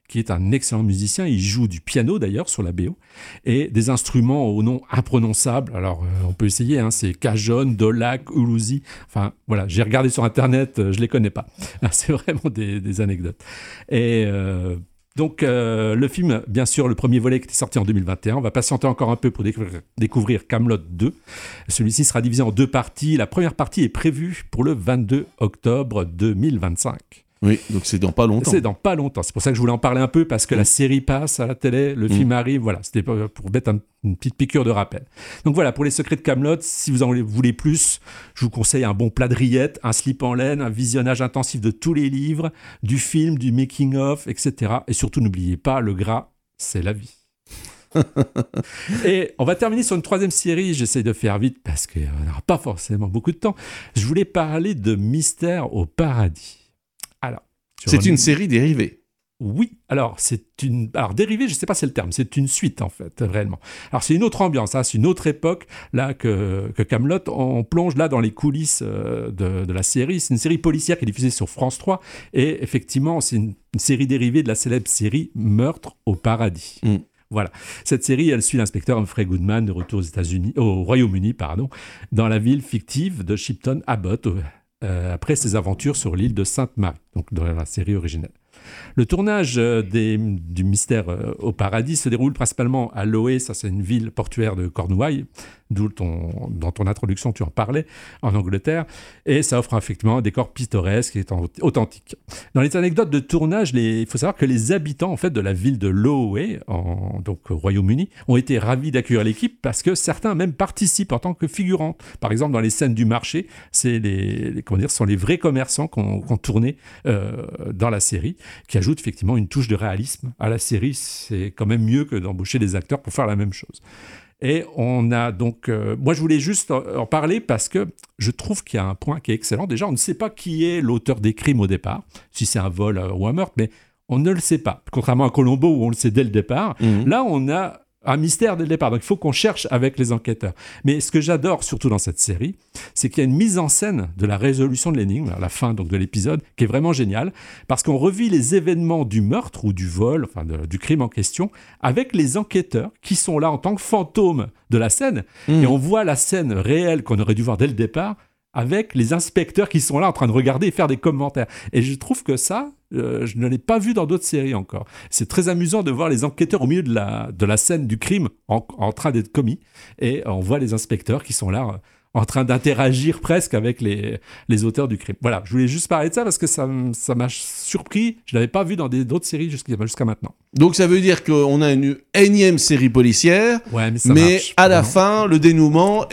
qui est un excellent musicien. Il joue du piano d'ailleurs sur la BO et des instruments au nom imprononçable. Alors on peut essayer, hein, c'est cajon, dolac, ulouzi. Enfin voilà, j'ai regardé sur internet, je les connais pas. C'est vraiment des anecdotes. Et donc le film, bien sûr, le premier volet qui était sorti en 2021, on va patienter encore un peu pour découvrir Kaamelott 2. Celui-ci sera divisé en 2 parties. La première partie est prévue pour le 22 octobre 2025. Oui, donc c'est dans pas longtemps. C'est dans pas longtemps. C'est pour ça que je voulais en parler un peu, parce que la série passe à la télé, le film arrive. Voilà, c'était pour mettre une petite piqûre de rappel. Donc voilà, pour les secrets de Kaamelott, si vous en voulez plus, je vous conseille un bon plat de rillettes, un slip en laine, un visionnage intensif de tous les livres, du film, du making-of, etc. Et surtout, n'oubliez pas, le gras, c'est la vie. Et on va terminer sur une 3e série. J'essaie de faire vite parce qu'on n'aura pas forcément beaucoup de temps. Je voulais parler de Mystère au paradis. Alors, c'est une série dérivée. Oui, alors dérivée, je ne sais pas si c'est le terme, c'est une suite en fait, réellement. Alors c'est une autre ambiance, hein, c'est une autre époque là que Kaamelott. On plonge là dans les coulisses de la série. C'est une série policière qui est diffusée sur France 3 et effectivement c'est une série dérivée de la célèbre série Meurtre au paradis. Voilà. Cette série, elle suit l'inspecteur Humphrey Goodman de retour au Royaume-Uni, dans la ville fictive de Shipton Abbott, après ses aventures sur l'île de Sainte-Marie, donc dans la série originelle. Le tournage du Mystère au paradis se déroule principalement à Loé, ça c'est une ville portuaire de Cornouailles, d'où dans ton introduction tu en parlais, en Angleterre, et ça offre effectivement un décor pittoresque et authentique. Dans les anecdotes de tournage, il faut savoir que les habitants en fait de la ville de Loé, donc au Royaume-Uni, ont été ravis d'accueillir l'équipe parce que certains même participent en tant que figurants. Par exemple, dans les scènes du marché, ce sont les vrais commerçants qui ont tourné dans la série, qui ajoute effectivement une touche de réalisme à la série. C'est quand même mieux que d'embaucher des acteurs pour faire la même chose. Et on a donc... moi, je voulais juste en parler parce que je trouve qu'il y a un point qui est excellent. Déjà, on ne sait pas qui est l'auteur des crimes au départ, si c'est un vol ou un meurtre, mais on ne le sait pas. Contrairement à Columbo, où on le sait dès le départ, là, on a un mystère dès le départ. Donc, il faut qu'on cherche avec les enquêteurs. Mais ce que j'adore surtout dans cette série, c'est qu'il y a une mise en scène de la résolution de l'énigme, à la fin donc, de l'épisode, qui est vraiment géniale, parce qu'on revit les événements du meurtre ou du vol, du crime en question, avec les enquêteurs qui sont là en tant que fantômes de la scène. Et on voit la scène réelle qu'on aurait dû voir dès le départ, avec les inspecteurs qui sont là en train de regarder et faire des commentaires. Et je trouve que ça, je ne l'ai pas vu dans d'autres séries encore. C'est très amusant de voir les enquêteurs au milieu de la scène du crime en train d'être commis. Et on voit les inspecteurs qui sont là en train d'interagir presque avec les auteurs du crime. Voilà, je voulais juste parler de ça parce que ça m'a surpris. Je ne l'avais pas vu dans d'autres séries jusqu'à maintenant. Donc ça veut dire qu'on a une énième série policière, mais à la fin, le dénouement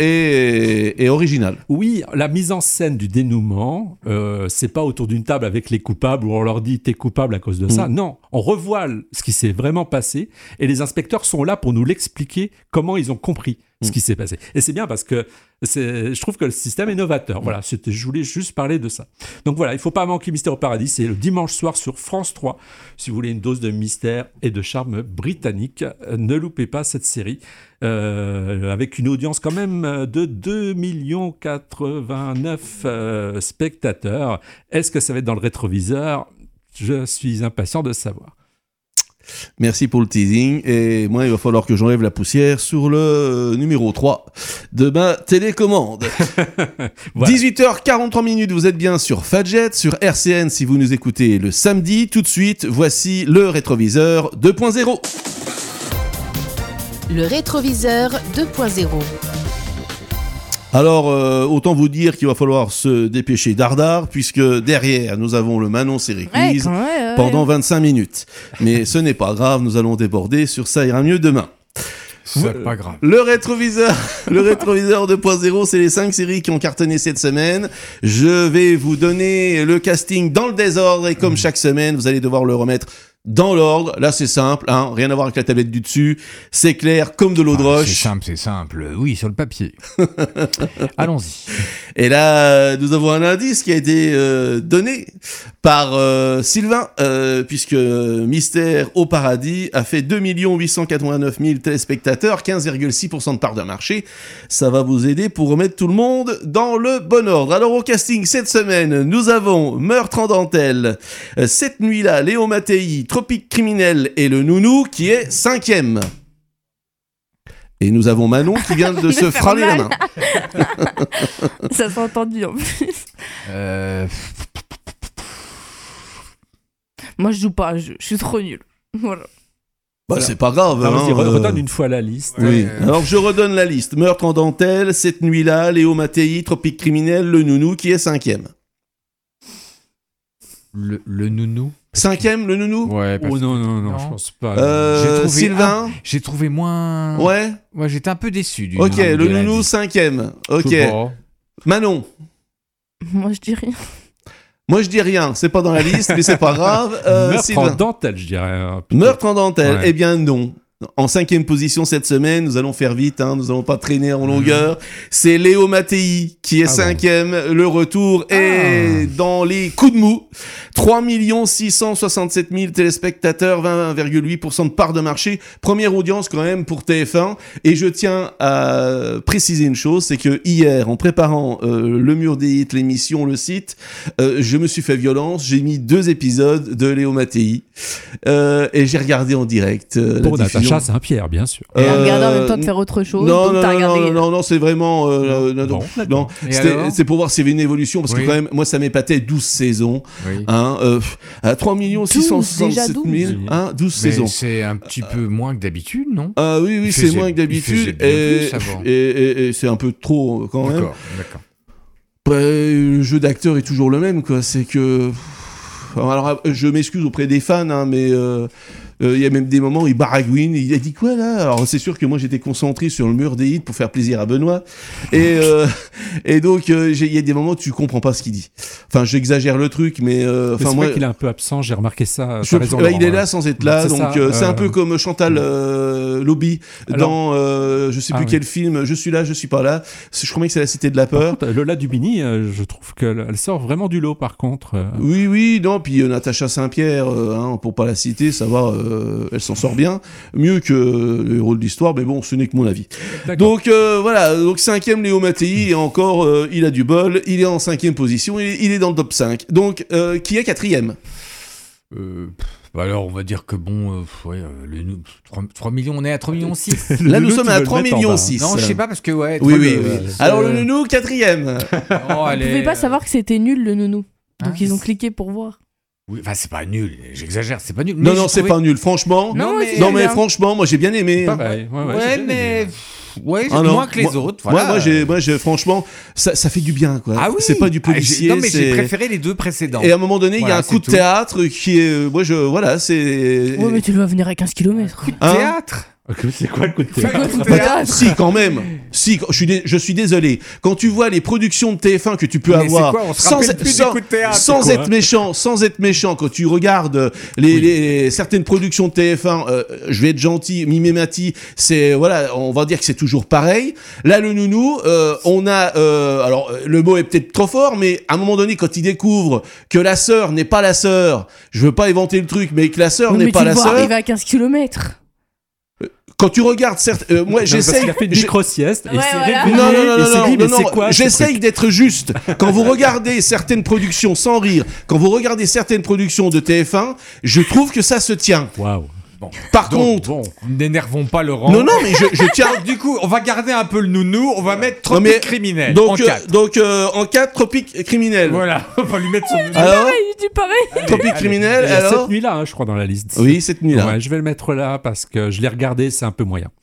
est original. Oui, la mise en scène du dénouement, c'est pas autour d'une table avec les coupables où on leur dit « t'es coupable à cause de ça ». Non, on revoit ce qui s'est vraiment passé et les inspecteurs sont là pour nous l'expliquer, comment ils ont compris ce qui s'est passé. Et c'est bien parce que je trouve que le système est novateur. Voilà, je voulais juste parler de ça. Donc voilà, il ne faut pas manquer Mystère au paradis. C'est le dimanche soir sur France 3. Si vous voulez une dose de mystère et de charme britannique, ne loupez pas cette série. Avec une audience quand même de 2 89 000 spectateurs. Est-ce que ça va être dans le rétroviseur ? Je suis impatient de savoir. Merci pour le teasing. Et moi, il va falloir que j'enlève la poussière sur le numéro 3 de ma télécommande. Voilà. 18h43, vous êtes bien sur Fadjet, sur RCN si vous nous écoutez le samedi. Tout de suite, voici le rétroviseur 2.0. Le rétroviseur 2.0. Alors, autant vous dire qu'il va falloir se dépêcher dardard, puisque derrière, nous avons le Manon Série Quiz pendant 25 minutes. Mais ce n'est pas grave, nous allons déborder sur Ça ira mieux demain. C'est pas grave. Le rétroviseur 2.0, c'est les 5 séries qui ont cartonné cette semaine. Je vais vous donner le casting dans le désordre et comme chaque semaine, vous allez devoir le remettre dans l'ordre. Là, c'est simple, hein, rien à voir avec la tablette du dessus. C'est clair comme de l'eau de roche. C'est simple. Oui, sur le papier. Allons-y. Et là, nous avons un indice qui a été donné par Sylvain, puisque Mystère au paradis a fait 2 889 000 téléspectateurs, 15,6% de part de marché. Ça va vous aider pour remettre tout le monde dans le bon ordre. Alors au casting cette semaine, nous avons Meurtre en dentelle, Cette nuit-là, Léo Mattei, Tropique criminel et Le Nounou qui est 5e. Et nous avons Manon qui vient de se faire frôler la mal. main. Ça s'est entendu en plus. Moi, je joue pas à un jeu. Je suis trop nul. Voilà. Bah, c'est pas grave. Ah, vas-y, hein, redonne une fois la liste. Oui. Alors je redonne la liste. Meurtre en dentelle, Cette nuit-là, Léo Mattei, Tropique criminel, Le Nounou qui est 5e. Le Nounou. 5e, Le Nounou. Ouais. Oh non, je pense pas. J'ai trouvé Sylvain. J'ai trouvé moins. Ouais. Ouais, j'étais un peu déçu du. Ok, de Le la Nounou liste. 5e. Ok. Je sais pas. Manon. Moi, je dis rien. Moi je dis rien, c'est pas dans la liste, mais c'est pas grave. Meurtre Sylvain. en dentelle, je dirais. Plutôt. Meurtre en dentelle. Ouais. Eh bien non. En 5e position cette semaine, nous allons faire vite, hein, nous allons pas traîner en longueur. C'est Léo Mattei qui est 5e. Le retour est dans les coups de mou. 3 667 000 téléspectateurs, 20,8% de part de marché. Première audience quand même pour TF1. Et je tiens à préciser une chose, c'est que hier, en préparant le mur des hits, l'émission, le site, je me suis fait violence. J'ai mis 2 épisodes de Léo Mattei et j'ai regardé en direct Pour la diffusion. Natacha Saint-Pierre, bien sûr. Et regarder en même temps de faire autre chose. donc t'as regardé. Non, c'est vraiment... non, Et alors c'est pour voir s'il y avait une évolution, parce que Oui. quand même, moi, ça m'épatait 12 saisons. Oui. Hein, à 3 667 000, déjà 12. hein, 12 Mais saisons. c'est un petit peu moins que d'habitude, non? Ah oui, Il c'est faisait- moins que il faisait d'habitude, bien et, plus avant. et c'est un peu trop quand même. D'accord. Après, le jeu d'acteur est toujours le même, quoi. C'est que... Alors, je m'excuse auprès des fans, hein, mais... il y a même des moments où il baragouine, il a dit quoi là? Alors c'est sûr que moi j'étais concentré sur le mur des hits pour faire plaisir à Benoît, et donc il y a des moments où tu comprends pas ce qu'il dit. Enfin j'exagère le truc, mais Mais enfin c'est moi vrai qu'il est un peu absent, j'ai remarqué ça. je- T'as raison, il est Laurent. là sans être là, C'est donc ça, c'est un peu comme Chantal Lobby dans je sais plus oui. quel film, Je suis là, je suis pas là. Je crois que c'est La Cité de la Par Peur. contre, Lola Dubini, je trouve qu'elle sort vraiment du lot, par contre. Oui, non, puis Natacha Saint-Pierre, hein, pour pas la citer, ça va, elle s'en sort bien, mieux que le héros de l'histoire, mais bon, ce n'est que mon avis. D'accord. Donc voilà, donc 5e Léo Mattei, et encore, il a du bol, il est en 5e position, il est dans le top 5. Donc, qui est 4e? Bah alors, on va dire que bon, 3 millions, on est à 3 millions 6. Là, nous Nounou, sommes tu à veux le 3 mettre en millions bas. 6. Non, je sais pas parce que ouais. Oui, 3 oui, millions, oui. Alors, le Nounou, 4e. Oh, Vous allez. pouvez pas savoir que c'était nul le nounou. Donc Hein, ils ont cliqué pour voir. Oui, enfin, c'est pas nul, j'exagère, c'est pas nul. Non, Mais non, j'ai c'est trouvé- pas nul, franchement. Non, mais. Non, mais bien. franchement, moi, j'ai bien aimé. Pareil. Ouais, Ouais, j'ai bien mais. aimé. Ouais, Ah non, moins que les moi- autres. Voilà. Moi, j'ai, franchement, ça fait du bien, quoi. Ah oui. C'est pas du policier. Non, mais j'ai c'est- préféré les deux précédents. Et à un moment donné, il y a Voilà, un coup de c'est tout. théâtre qui est, voilà, c'est. Ouais, mais tu dois venir à 15 km. Hein Théâtre. C'est quoi le coup de théâtre Quoi, tout Bah, théâtre si, quand même. Si, je suis désolé. Quand tu vois les productions de TF1 que tu peux Mais avoir, c'est quoi, on se rappelle plus des coups de théâtre, sans quoi. être méchant, quand tu regardes certaines productions de TF1, je vais être gentil, Mimemati, c'est, voilà, on va dire que c'est toujours pareil. Là, le Nounou, on a, alors, le mot est peut-être trop fort, mais à un moment donné, quand il découvre que la sœur n'est pas la sœur, je veux pas inventer le truc, mais que la sœur Oui, n'est mais pas tu la le vois sœur, arriver à 15 km. quand tu regardes moi, Parce j'essaye. qu'il a fait une micro-sieste et Ouais, s'est voilà. réveillé Non, et s'est dit, mais c'est quoi ce j'essaye truc d'être juste. Quand vous regardez certaines productions, sans rire, quand vous regardez certaines productions de TF1, je trouve que ça se tient. Waouh. Bon. Par Donc, contre, Bon. N'énervons pas Laurent. non, mais je tiens. Du coup, on va garder un peu le nounou, on va mettre Non, mais- Tropique criminel. Donc, en 4. en 4, Tropique criminel. Voilà, on va lui mettre son. Alors, Il dit pareil. Tropique criminel, Il y a alors. cette nuit-là, hein, je crois, dans la liste. Oui, cette nuit-là. Ouais, je vais le mettre là parce que je l'ai regardé, c'est un peu moyen.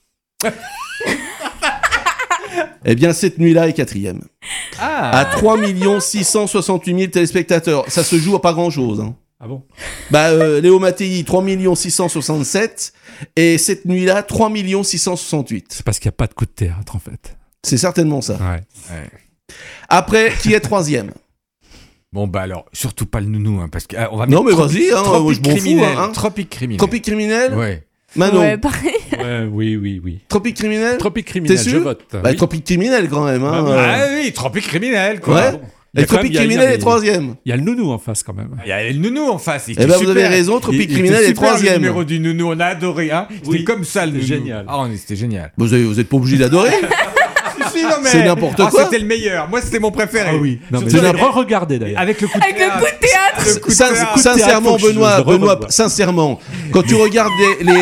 Eh bien, cette nuit-là est 4e. Ah. À 3 668 000 téléspectateurs. Ça se joue à pas grand-chose. Hein. Ah bon? Bah, Léo Mattei, 3 667. Et cette nuit-là, 3 668. C'est parce qu'il n'y a pas de coup de théâtre, en fait. C'est certainement ça. Ouais. Après, qui est 3e? Bon bah alors, surtout pas le nounou, hein, parce que on va Non, mettre mais vas-y, hein, moi, je m'en fous, criminel. hein. Tropique criminel. Tropique criminel? Ouais. Manon. Ouais, pareil. Ouais, oui. Tropique criminel? Tropique criminel, T'es je sûr? vote. Bah, Oui. Tropique criminel quand même. Hein, Ah oui, tropique criminel quoi. Ouais. Et Tropique Criminel est troisième. Il y a le nounou en face quand même. Il y a le nounou en face. Eh ben, vous avez raison, Tropique Criminel est troisième. Le numéro du nounou, on a adoré. Hein. C'était Oui, comme ça le nounou. génial. Ah, c'était génial. Vous êtes pas obligé d'adorer. Si, non, mais... C'est n'importe quoi. C'était le meilleur. Moi, c'était mon préféré. Ah oui. Non, mais C'est je l'ai n'importe- re-regardé d'ailleurs. Avec le coup de Avec le théâtre. coup de théâtre. Le coup de théâtre. Sincèrement, faut que je Benoît, le revoie. sincèrement, quand tu regardes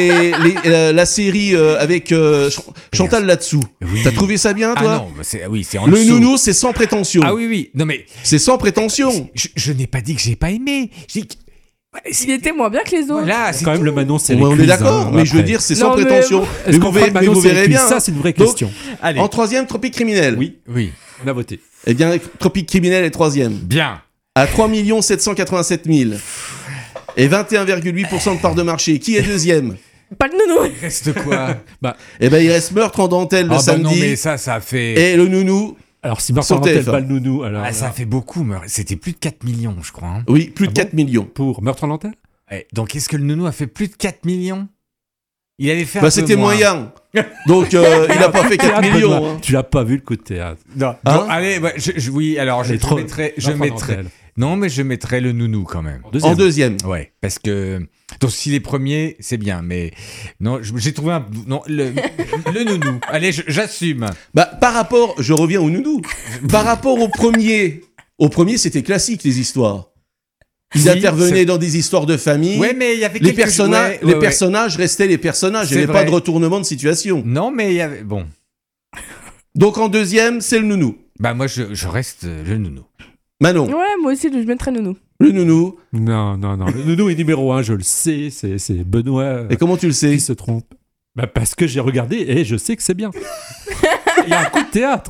la série avec Chantal là-dessous, Oui. t'as trouvé ça bien, Ah toi? non, c'est en Le dessous. nounou, c'est sans prétention. Ah oui. Non, mais C'est sans prétention. je n'ai pas dit que j'ai pas aimé. J'ai dit que- Il était moins bien que les autres. Voilà, c'est Quand même, tout. le Manon, c'est Ouais, les on est quiz, d'accord, hein, mais je veux après. dire, c'est sans Non, mais- prétention. Est-ce Mais qu'on vous fera verrez, le mais Manon, vous c'est les verrez quiz? bien. Ça, c'est une vraie Donc, question. Allez. En troisième, Tropique Criminel. Oui, Oui. on a voté. Eh bien, Tropique Criminel est troisième. Bien. À 3 787 000. Et 21,8% de part de marché. Qui est deuxième? Pas le nounou. Il reste quoi? Eh ben, il reste Meurtre en dentelle le Ah bah samedi. non, mais ça a fait... Et le nounou. Alors, si Meurtre Sur en dentelle, TF1. pas le nounou, alors. Ah, ça a fait beaucoup. Mais c'était plus de 4 millions, je crois. Hein. Oui, plus de Ah 4 millions. Pour Meurtre en dentelle? Donc, est-ce que le nounou a fait plus de 4 millions? Il allait faire Bah, un peu c'était moins. moyen. Donc, il a pas fait 4 Théâtre, millions. Benoît. hein. Tu l'as pas vu le coup de théâtre. Non. Hein Bon, allez, oui, alors je Elle est trop- mettrai... Meurtre en dentelle. Non, mais je mettrai le nounou quand même. En deuxième. Ouais, parce que... Donc, s'il est premier, c'est bien, mais... Non, j'ai trouvé un... Non, le nounou. Allez, j'assume. Bah, par rapport, je reviens au nounou. Par rapport au premier, c'était classique, les histoires. Ils Si, intervenaient c'est- dans des histoires de famille. Ouais, mais il y avait Les quelques... personnages, ouais, ouais. personnages restaient les personnages. Il n'y C'est avait pas vrai. de retournement de situation. Non, mais il y avait... Bon. Donc, en deuxième, c'est le nounou. Bah, moi, je reste le nounou. Manon, Ouais, moi aussi, je mettrais nounou. le nounou. Non. Le nounou est numéro 1, je le sais. C'est Benoît Et comment tu le sais? qui se trompe. Bah, parce que j'ai regardé et je sais que c'est bien. Il y a un coup de théâtre.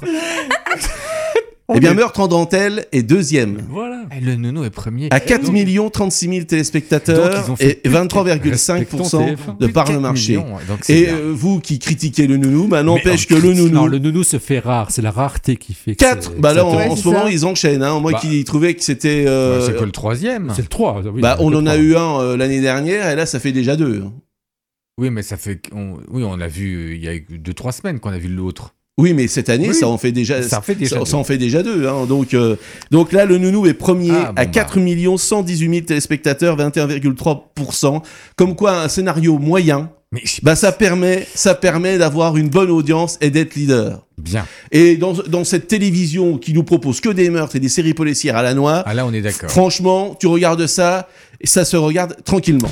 Eh bien, Meurtre en dentelle est deuxième. Voilà. Le nounou est premier. À 4 36 000 téléspectateurs Donc, ils ont fait et plus de 23,5% de part de marché. Donc c'est Et bien. vous qui critiquez le nounou, bah, Mais n'empêche en que le critique- Non, nounou... le nounou se fait rare. C'est la rareté qui fait que 4, c'est- bah là ça en, te- Ouais, en c'est ce moment ça. ils enchaînent. Hein. Moi Bah, qui trouvais que c'était... C'est que le troisième. C'est le 3. Oui, Bah, on le en a 3. eu un l'année dernière et là ça fait déjà 2. Oui, mais ça fait... Oui, on l'a vu il y a 2-3 semaines qu'on a vu l'autre. Oui, mais cette année Oui. ça en fait déjà, Ça en fait déjà ça en fait déjà 2. Hein. Donc là le nounou est premier Ah, bon, à 4 118 000 téléspectateurs, 21,3%. Comme quoi un scénario moyen, Mais bah ça permet d'avoir une bonne audience et d'être leader. bien. Et dans cette télévision qui nous propose que des meurtres et des séries policières à la noix, Ah là, on est d'accord. franchement, tu regardes ça et ça se regarde tranquillement.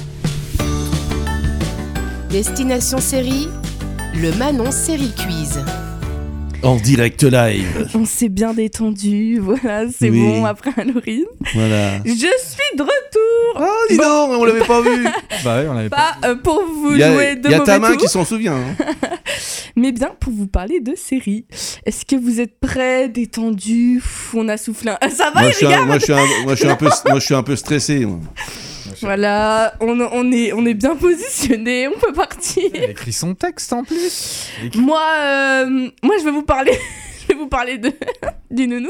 Destination Série, le Manon Série Quiz. En direct live. On s'est bien détendu, voilà, c'est Oui. bon après Halloween. Voilà. Je suis de retour. Oh, dis donc, on l'avait pas vu. Bah oui, on avait Pas pour vous Il y jouer de a ta mauvais main tours, qui s'en souvient. hein. mais bien pour vous parler de séries. Est-ce que vous êtes prêts, détendus? On a soufflé un... Ça va, Moi, les gars? je suis un peu stressé. Moi. Voilà, on est bien positionnés, on peut partir. Elle a écrit son texte en plus. Moi, je vais vous parler, du nounou.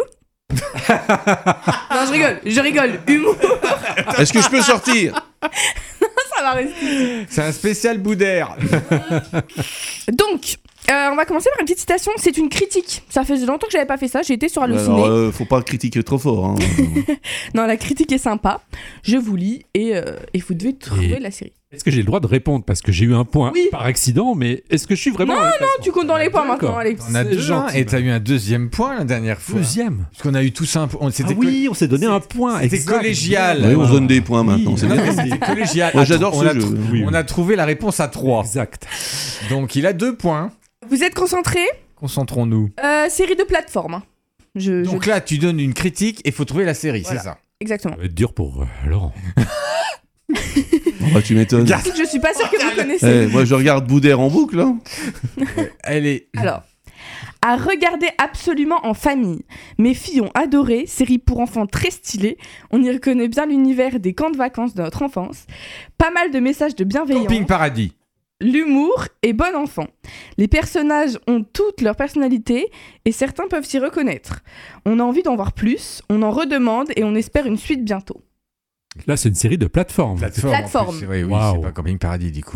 Non, je rigole. Humour, Est-ce que je peux sortir? ça va rester. C'est un spécial Boudère. Donc, on va commencer par une petite citation. C'est une critique. Ça fait longtemps que j'avais pas fait ça. J'ai été sur Allociné. Alors, faut pas critiquer trop fort. Hein. Non, la critique est sympa. Je vous lis et vous devez trouver Et- la série. Est-ce que j'ai le droit de répondre parce que j'ai eu un point Oui. par accident, mais est-ce que je suis vraiment Non, dans le classement? Tu comptes dans les points D'accord. maintenant, Alex. On a C'est deux gentil, et t'as eu un deuxième point la dernière fois. Deuxième. Parce qu'on a eu tous un point. Ah oui, on s'est donné un point. C'était exact. collégial. Oui, on se donne des points maintenant. Oui, c'est Non, bien. mais c'était collégial. Moi, j'adore on ce a jeu. trou- Oui, On oui. a trouvé la réponse à 3. Exact. Donc il a 2 points. Vous êtes concentrés? Concentrons-nous. Série de plateforme. Donc là, tu donnes une critique et il faut trouver la série, Voilà. c'est ça. Exactement. Ça va être dur pour Laurent. Oh, bah, tu m'étonnes. Je suis pas sûre que vous connaissez. Eh, moi, je regarde Boudère en boucle. Hein. Elle est. Alors, à regarder absolument en famille. Mes filles ont adoré, série pour enfants très stylée. On y reconnaît bien l'univers des camps de vacances de notre enfance. Pas mal de messages de bienveillance, Camping Paradis. l'humour et bon enfant. Les personnages ont toutes leurs personnalités et certains peuvent s'y reconnaître. On a envie d'en voir plus, on en redemande et on espère une suite bientôt. Là, c'est une série de plateformes. Plateforme. Plateforme. en plus. Oui, Waouh. c'est pas Camping Paradis du coup.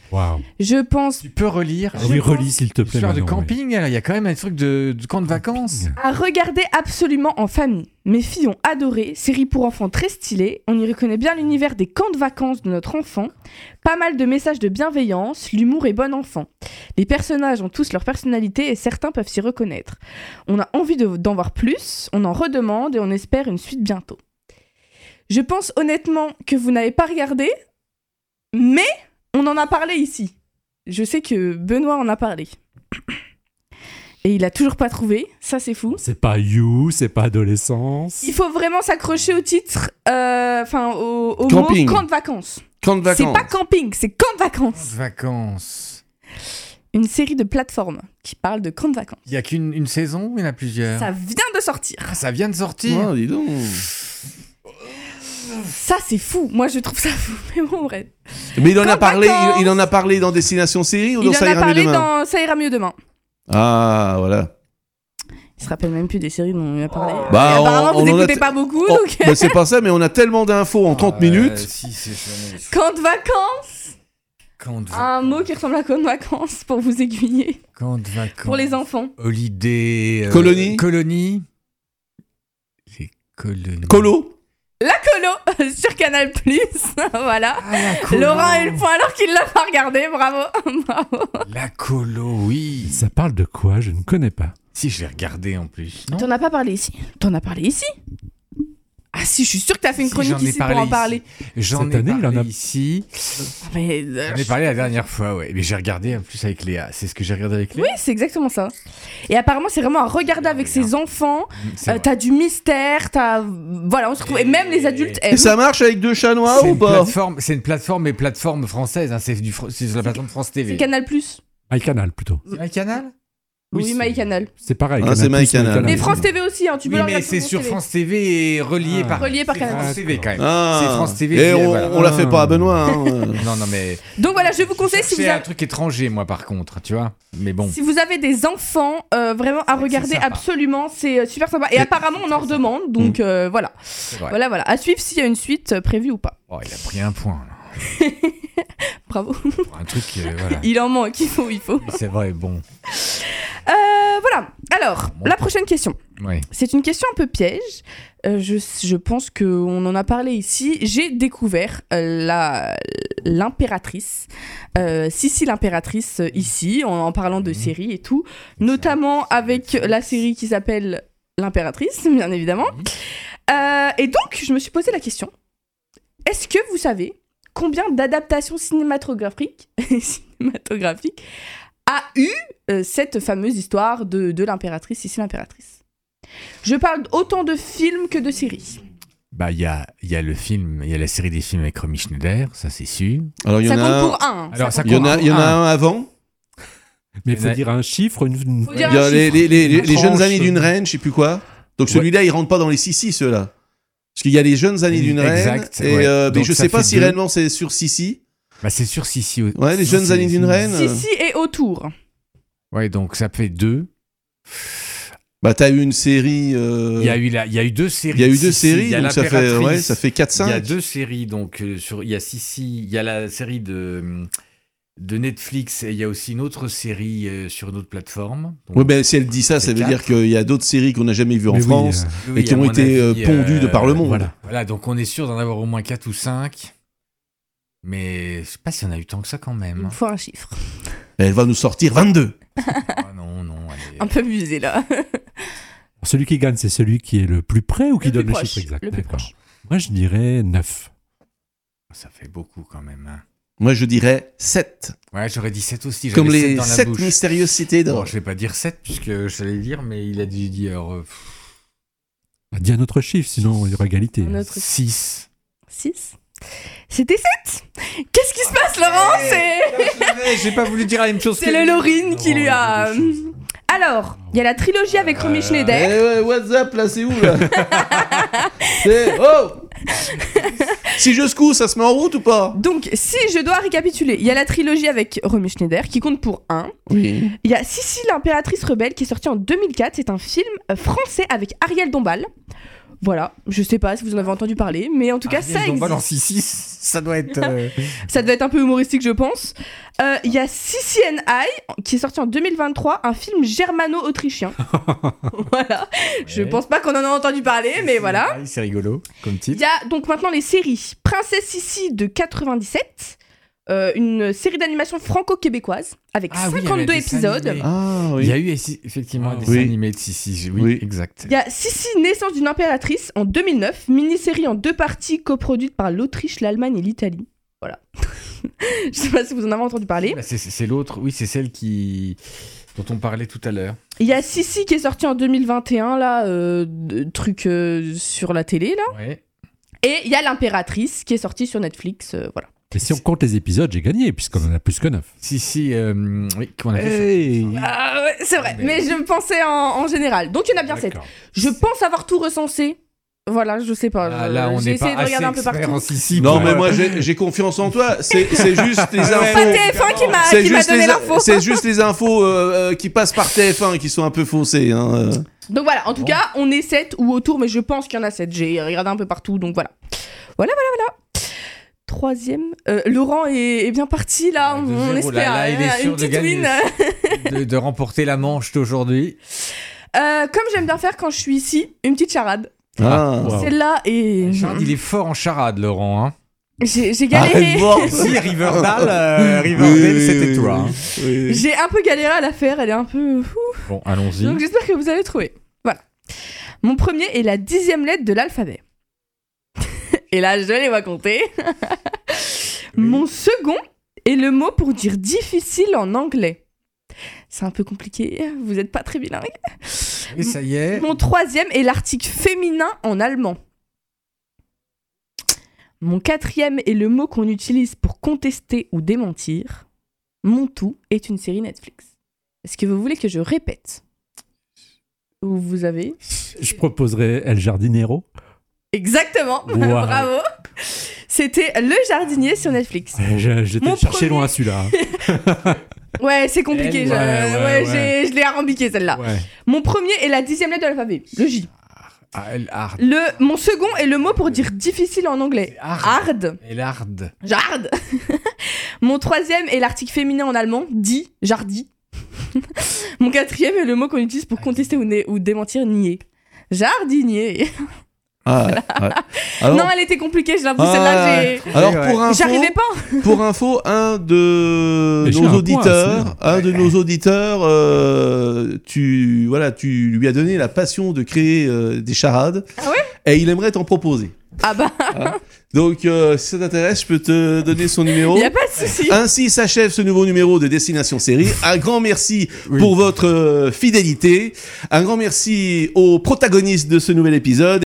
Waouh. Je pense Tu peux relire. Ah oui, relis s'il te plaît. Histoire de Manon, oui. camping, il y a quand même un truc de camp de vacances. à regarder absolument en famille. Mes filles ont adoré, série pour enfants très stylée, on y reconnaît bien l'univers des camps de vacances de notre enfant, pas mal de messages de bienveillance, l'humour est bon enfant. Les personnages ont tous leur personnalité et certains peuvent s'y reconnaître. On a envie d'en voir plus, on en redemande et on espère une suite bientôt. Je pense honnêtement que vous n'avez pas regardé, mais on en a parlé ici. Je sais que Benoît en a parlé. Et il a toujours pas trouvé, ça c'est fou. C'est pas You, c'est pas Adolescence. Il faut vraiment s'accrocher au titre, au Camping. mot camp de vacances. Camp de C'est vacances. pas camping, c'est camp de vacances. Vacances. Une série de plateformes qui parle de camp de vacances. Il y a qu'une saison ou il y en a plusieurs? Ça vient de sortir. Ah, ça vient de sortir. Oh, dis donc. Ça c'est fou. Moi je trouve ça fou. Mais bon bref. Mais il en a Camp de parlé. vacances. Il en a parlé dans Destination Série ou Il dans en Ça a ira mieux parlé demain. dans Ça ira mieux demain. Ah voilà. Il se rappelle même plus des séries dont il a parlé. Bah, Et apparemment on vous en a écoutez pas beaucoup Oh, donc. bah, c'est pas ça, mais on a tellement d'infos en 30 minutes. Si, c'est jamais. Camp de vacances. Camp de Un mot qui ressemble à camp de vacances pour vous aiguiller. Camp de vacances. Pour les enfants. Holiday. Colonie. Colonie. Les colonies. Colo. La colo sur Canal+. Voilà. Ah, la colo. Laurent a eu le point alors qu'il l'a pas regardé. Bravo. Bravo. La colo, oui. Ça parle de quoi? Je ne connais pas. Si, je l'ai regardé en plus. Non. T'en as pas parlé ici. T'en as parlé ici. Ah si, je suis sûre que t'as fait une Si, chronique j'en ai ici pour parlé en parler. J'en Cette ai année, il parlé en a- ici. Ah, mais, J'en ai parlé la dernière fois, ouais. Mais j'ai regardé en plus avec Léa. C'est ce que j'ai regardé avec Léa. Oui, c'est exactement ça. Et apparemment, c'est vraiment à regarder avec ses enfants. C'est vrai. T'as du mystère, t'as... Voilà, on se retrouve... Et même les adultes Et aiment. ça marche avec deux chats noirs C'est ou une pas? plateforme, c'est une plateforme, mais plateforme française. Hein. C'est sur la plateforme France TV. C'est Canal+. MyCanal plutôt. C'est un canal? Oui, MyCanal. C'est pareil. Ah, c'est MyCanal. Et France TV aussi, hein, tu peux Oui, le mais regarder c'est sur France TV et relié par. Relié par c'est Canal+. France TV quand même. Ah. C'est France TV. Et puis, on, voilà. on la fait pas à Benoît. Hein. Non, mais. Donc voilà, je vous conseille si C'est vous, un truc étranger, moi, par contre, tu vois. Mais bon. si vous avez des enfants, vraiment à regarder sympa. absolument, c'est super sympa. Et apparemment, on en redemande, donc voilà. C'est vrai. Voilà, voilà. À suivre s'il y a une suite prévue ou pas. Oh, il a pris un point, là. Bravo. Pour un truc, voilà. Il en manque, il faut. C'est vrai, bon. Voilà. Alors, Bon. la prochaine question. Ouais. C'est une question un peu piège. Je pense qu'on en a parlé ici. J'ai découvert l'impératrice, Sissi l'impératrice ici, en parlant de séries et tout, notamment avec la série qui s'appelle L'impératrice, bien évidemment. Et donc, je me suis posé la question. Est-ce que vous savez combien d'adaptations cinématographiques a eu cette fameuse histoire de l'impératrice, Sissi l'impératrice? Je parle autant de films que de séries. Bah, il y a le film, il y a la série des films avec Romy Schneider, ça c'est sûr. Alors il y Ça en compte a. pour un. Alors, ça Il y en a, compte il y en a pour un. un avant. Mais il faut dire un chiffre, une... Faut Il dire y a un les, chiffre. les jeunes tranche. années d'une reine, je sais plus quoi. Donc celui-là, il rentre pas dans les Sissi, ceux-là. Parce qu'il y a les jeunes années d'une reine. Exact, Et ouais. mais Donc je ça sais pas fait si deux. réellement c'est sur Sissi. Bah, c'est sûr, si. Ouais, les jeunes années d'une reine. Sissi et autour. Ouais, donc ça fait 2. Bah t'as eu une série. Il y a eu 2 séries. Il y a eu deux Sissi, il séries, y a donc ça fait, l'Impératrice. ouais, ça fait 4-5. Il y a 2 séries, donc il y a Sissi, il y a la série de Netflix et il y a aussi une autre série sur une autre plateforme. Donc, Ouais, ben si elle dit ça, ça c'est veut 4. dire qu'il y a d'autres séries qu'on n'a jamais vues en Mais oui, France oui, et qui à ont mon été avis, pondues de par le monde. Voilà. Voilà, donc on est sûr d'en avoir au moins 4 ou 5. Mais je sais pas s'il y en a eu tant que ça quand même. Il me faut un chiffre. Elle va nous sortir 22. Ah non, allez. Un peu abusé là. Celui qui gagne, c'est celui qui est le plus près ou qui Le donne plus le proche, chiffre exact? le plus D'accord. proche. Moi, je dirais 9. Ça fait beaucoup quand même. Hein. Moi, je dirais 7. Ouais, j'aurais dit 7 aussi. Comme j'avais 7 les dans la 7 bouche. mystérieuses cités Bon, d'or. je vais pas dire 7 puisque je l'allais dire, mais il a dit alors, Dis un autre chiffre, sinon il y aura égalité. Un autre 6. 6. C'était 7. Qu'est-ce qui se passe, Laurent? J'ai pas voulu dire la même chose. C'est le Laurine qui lui a... Alors, il y a la trilogie avec Romy Schneider. Eh ouais, WhatsApp, là, c'est où, là? C'est... Oh! Si je secoue, ça se met en route ou pas? Donc, si je dois récapituler, il y a la trilogie avec Romy Schneider qui compte pour 1. Oui. Il y a Sissi l'impératrice rebelle qui est sorti en 2004. C'est un film français avec Ariel Dombal. Voilà, je sais pas si vous en avez entendu parler, mais en tout cas, ça existe. Dans Sissi, ça doit être. Ça doit être un peu humoristique, je pense. Il y a Sissi and I, qui est sorti en 2023, un film germano-autrichien. Voilà, je pense pas qu'on en a entendu parler, mais voilà. C'est rigolo comme Il titre. y a donc maintenant les séries Princesse Sissi de 97, une série d'animation franco-québécoise avec 52 épisodes. Ah Il oui. y a eu effectivement un dessin Oui. animé de Sissi. Oui, Oui. exact. Il y a Sissi, naissance d'une impératrice en 2009, mini-série en 2 parties coproduite par l'Autriche, l'Allemagne et l'Italie. Voilà. Je sais pas si vous en avez entendu parler. Bah, c'est l'autre, oui, c'est celle dont on parlait tout à l'heure. Il y a Sissi qui est sorti en 2021, là, truc sur la télé, là. Ouais. Et il y a l'impératrice qui est sortie sur Netflix, voilà. Et si on compte les épisodes, j'ai gagné, puisqu'on en a plus que 9. Sissi, oui, qu'on a fait. Hey. Ah ouais, c'est vrai, mais je pensais en général. Donc il y en a bien 7. D'accord. Je pense avoir tout recensé. Voilà, je sais pas. Ah, là, on j'ai n'est essayé pas de regarder un peu assez expert partout. en Sissi. Non, pour- mais moi j'ai confiance en toi. C'est juste les C'est pas infos. TF1 qui m'a C'est donné juste, l'info. c'est juste les infos qui passent par TF1 qui sont un peu faussées. Hein. Donc voilà, en tout cas, on est 7 ou autour, mais je pense qu'il y en a 7. J'ai regardé un peu partout, donc voilà. Voilà. Troisième. Laurent est bien parti, là, De on zéro, espère. là, il est sûr une de petite gagner. win. de remporter la manche d'aujourd'hui. Comme j'aime bien faire quand je suis ici, une petite charade. Ah. Wow. Celle-là est... Charles, il est fort en charade, Laurent. Hein. J'ai Arrête galéré. de voir. Si, Riverdale, c'était toi. Hein. Oui. J'ai un peu galéré à la faire, elle est un peu... Bon, allons-y. Donc j'espère que vous allez trouver. Voilà. Mon premier est la 10e lettre de l'alphabet. Et là, je les vois compter. Mon second est le mot pour dire difficile en anglais. C'est un peu compliqué, vous n'êtes pas très bilingue. Et ça y est. Mon troisième est l'article féminin en allemand. Mon quatrième est le mot qu'on utilise pour contester ou démentir. Mon tout est une série Netflix. Est-ce que vous voulez que je répète ? Ou vous avez ? Je proposerais El Jardinero. Exactement, Wow. bravo. C'était Le Jardinier sur Netflix. J'étais Mon chercher premier- loin celui-là. Ouais, c'est compliqué. Ouais. Je l'ai arrambiqué celle-là. Ouais. Mon premier est la 10e lettre de l'alphabet, le J. Hard. Mon second est le mot pour dire difficile en anglais. Hard. Et l'hard. Jard. Mon troisième est l'article féminin en allemand, dit, jardi. Mon quatrième est le mot qu'on utilise pour contester ou démentir, nier. Jardinier. Ah, ouais. Alors, Non, elle était compliquée, je l'avoue, ah, celle-là, j'ai... alors Ouais. pour info, J'arrivais pas. pour info, un de Mais j'ai nos un point, auditeurs, tu lui as donné la passion de créer des charades. Ah ouais ? Et il aimerait t'en proposer. Ah bah, Donc, si ça t'intéresse, je peux te donner son numéro. y a pas de souci. Ainsi s'achève ce nouveau numéro de Destination Série. Un grand merci pour votre fidélité. Un grand merci aux protagonistes de ce nouvel épisode.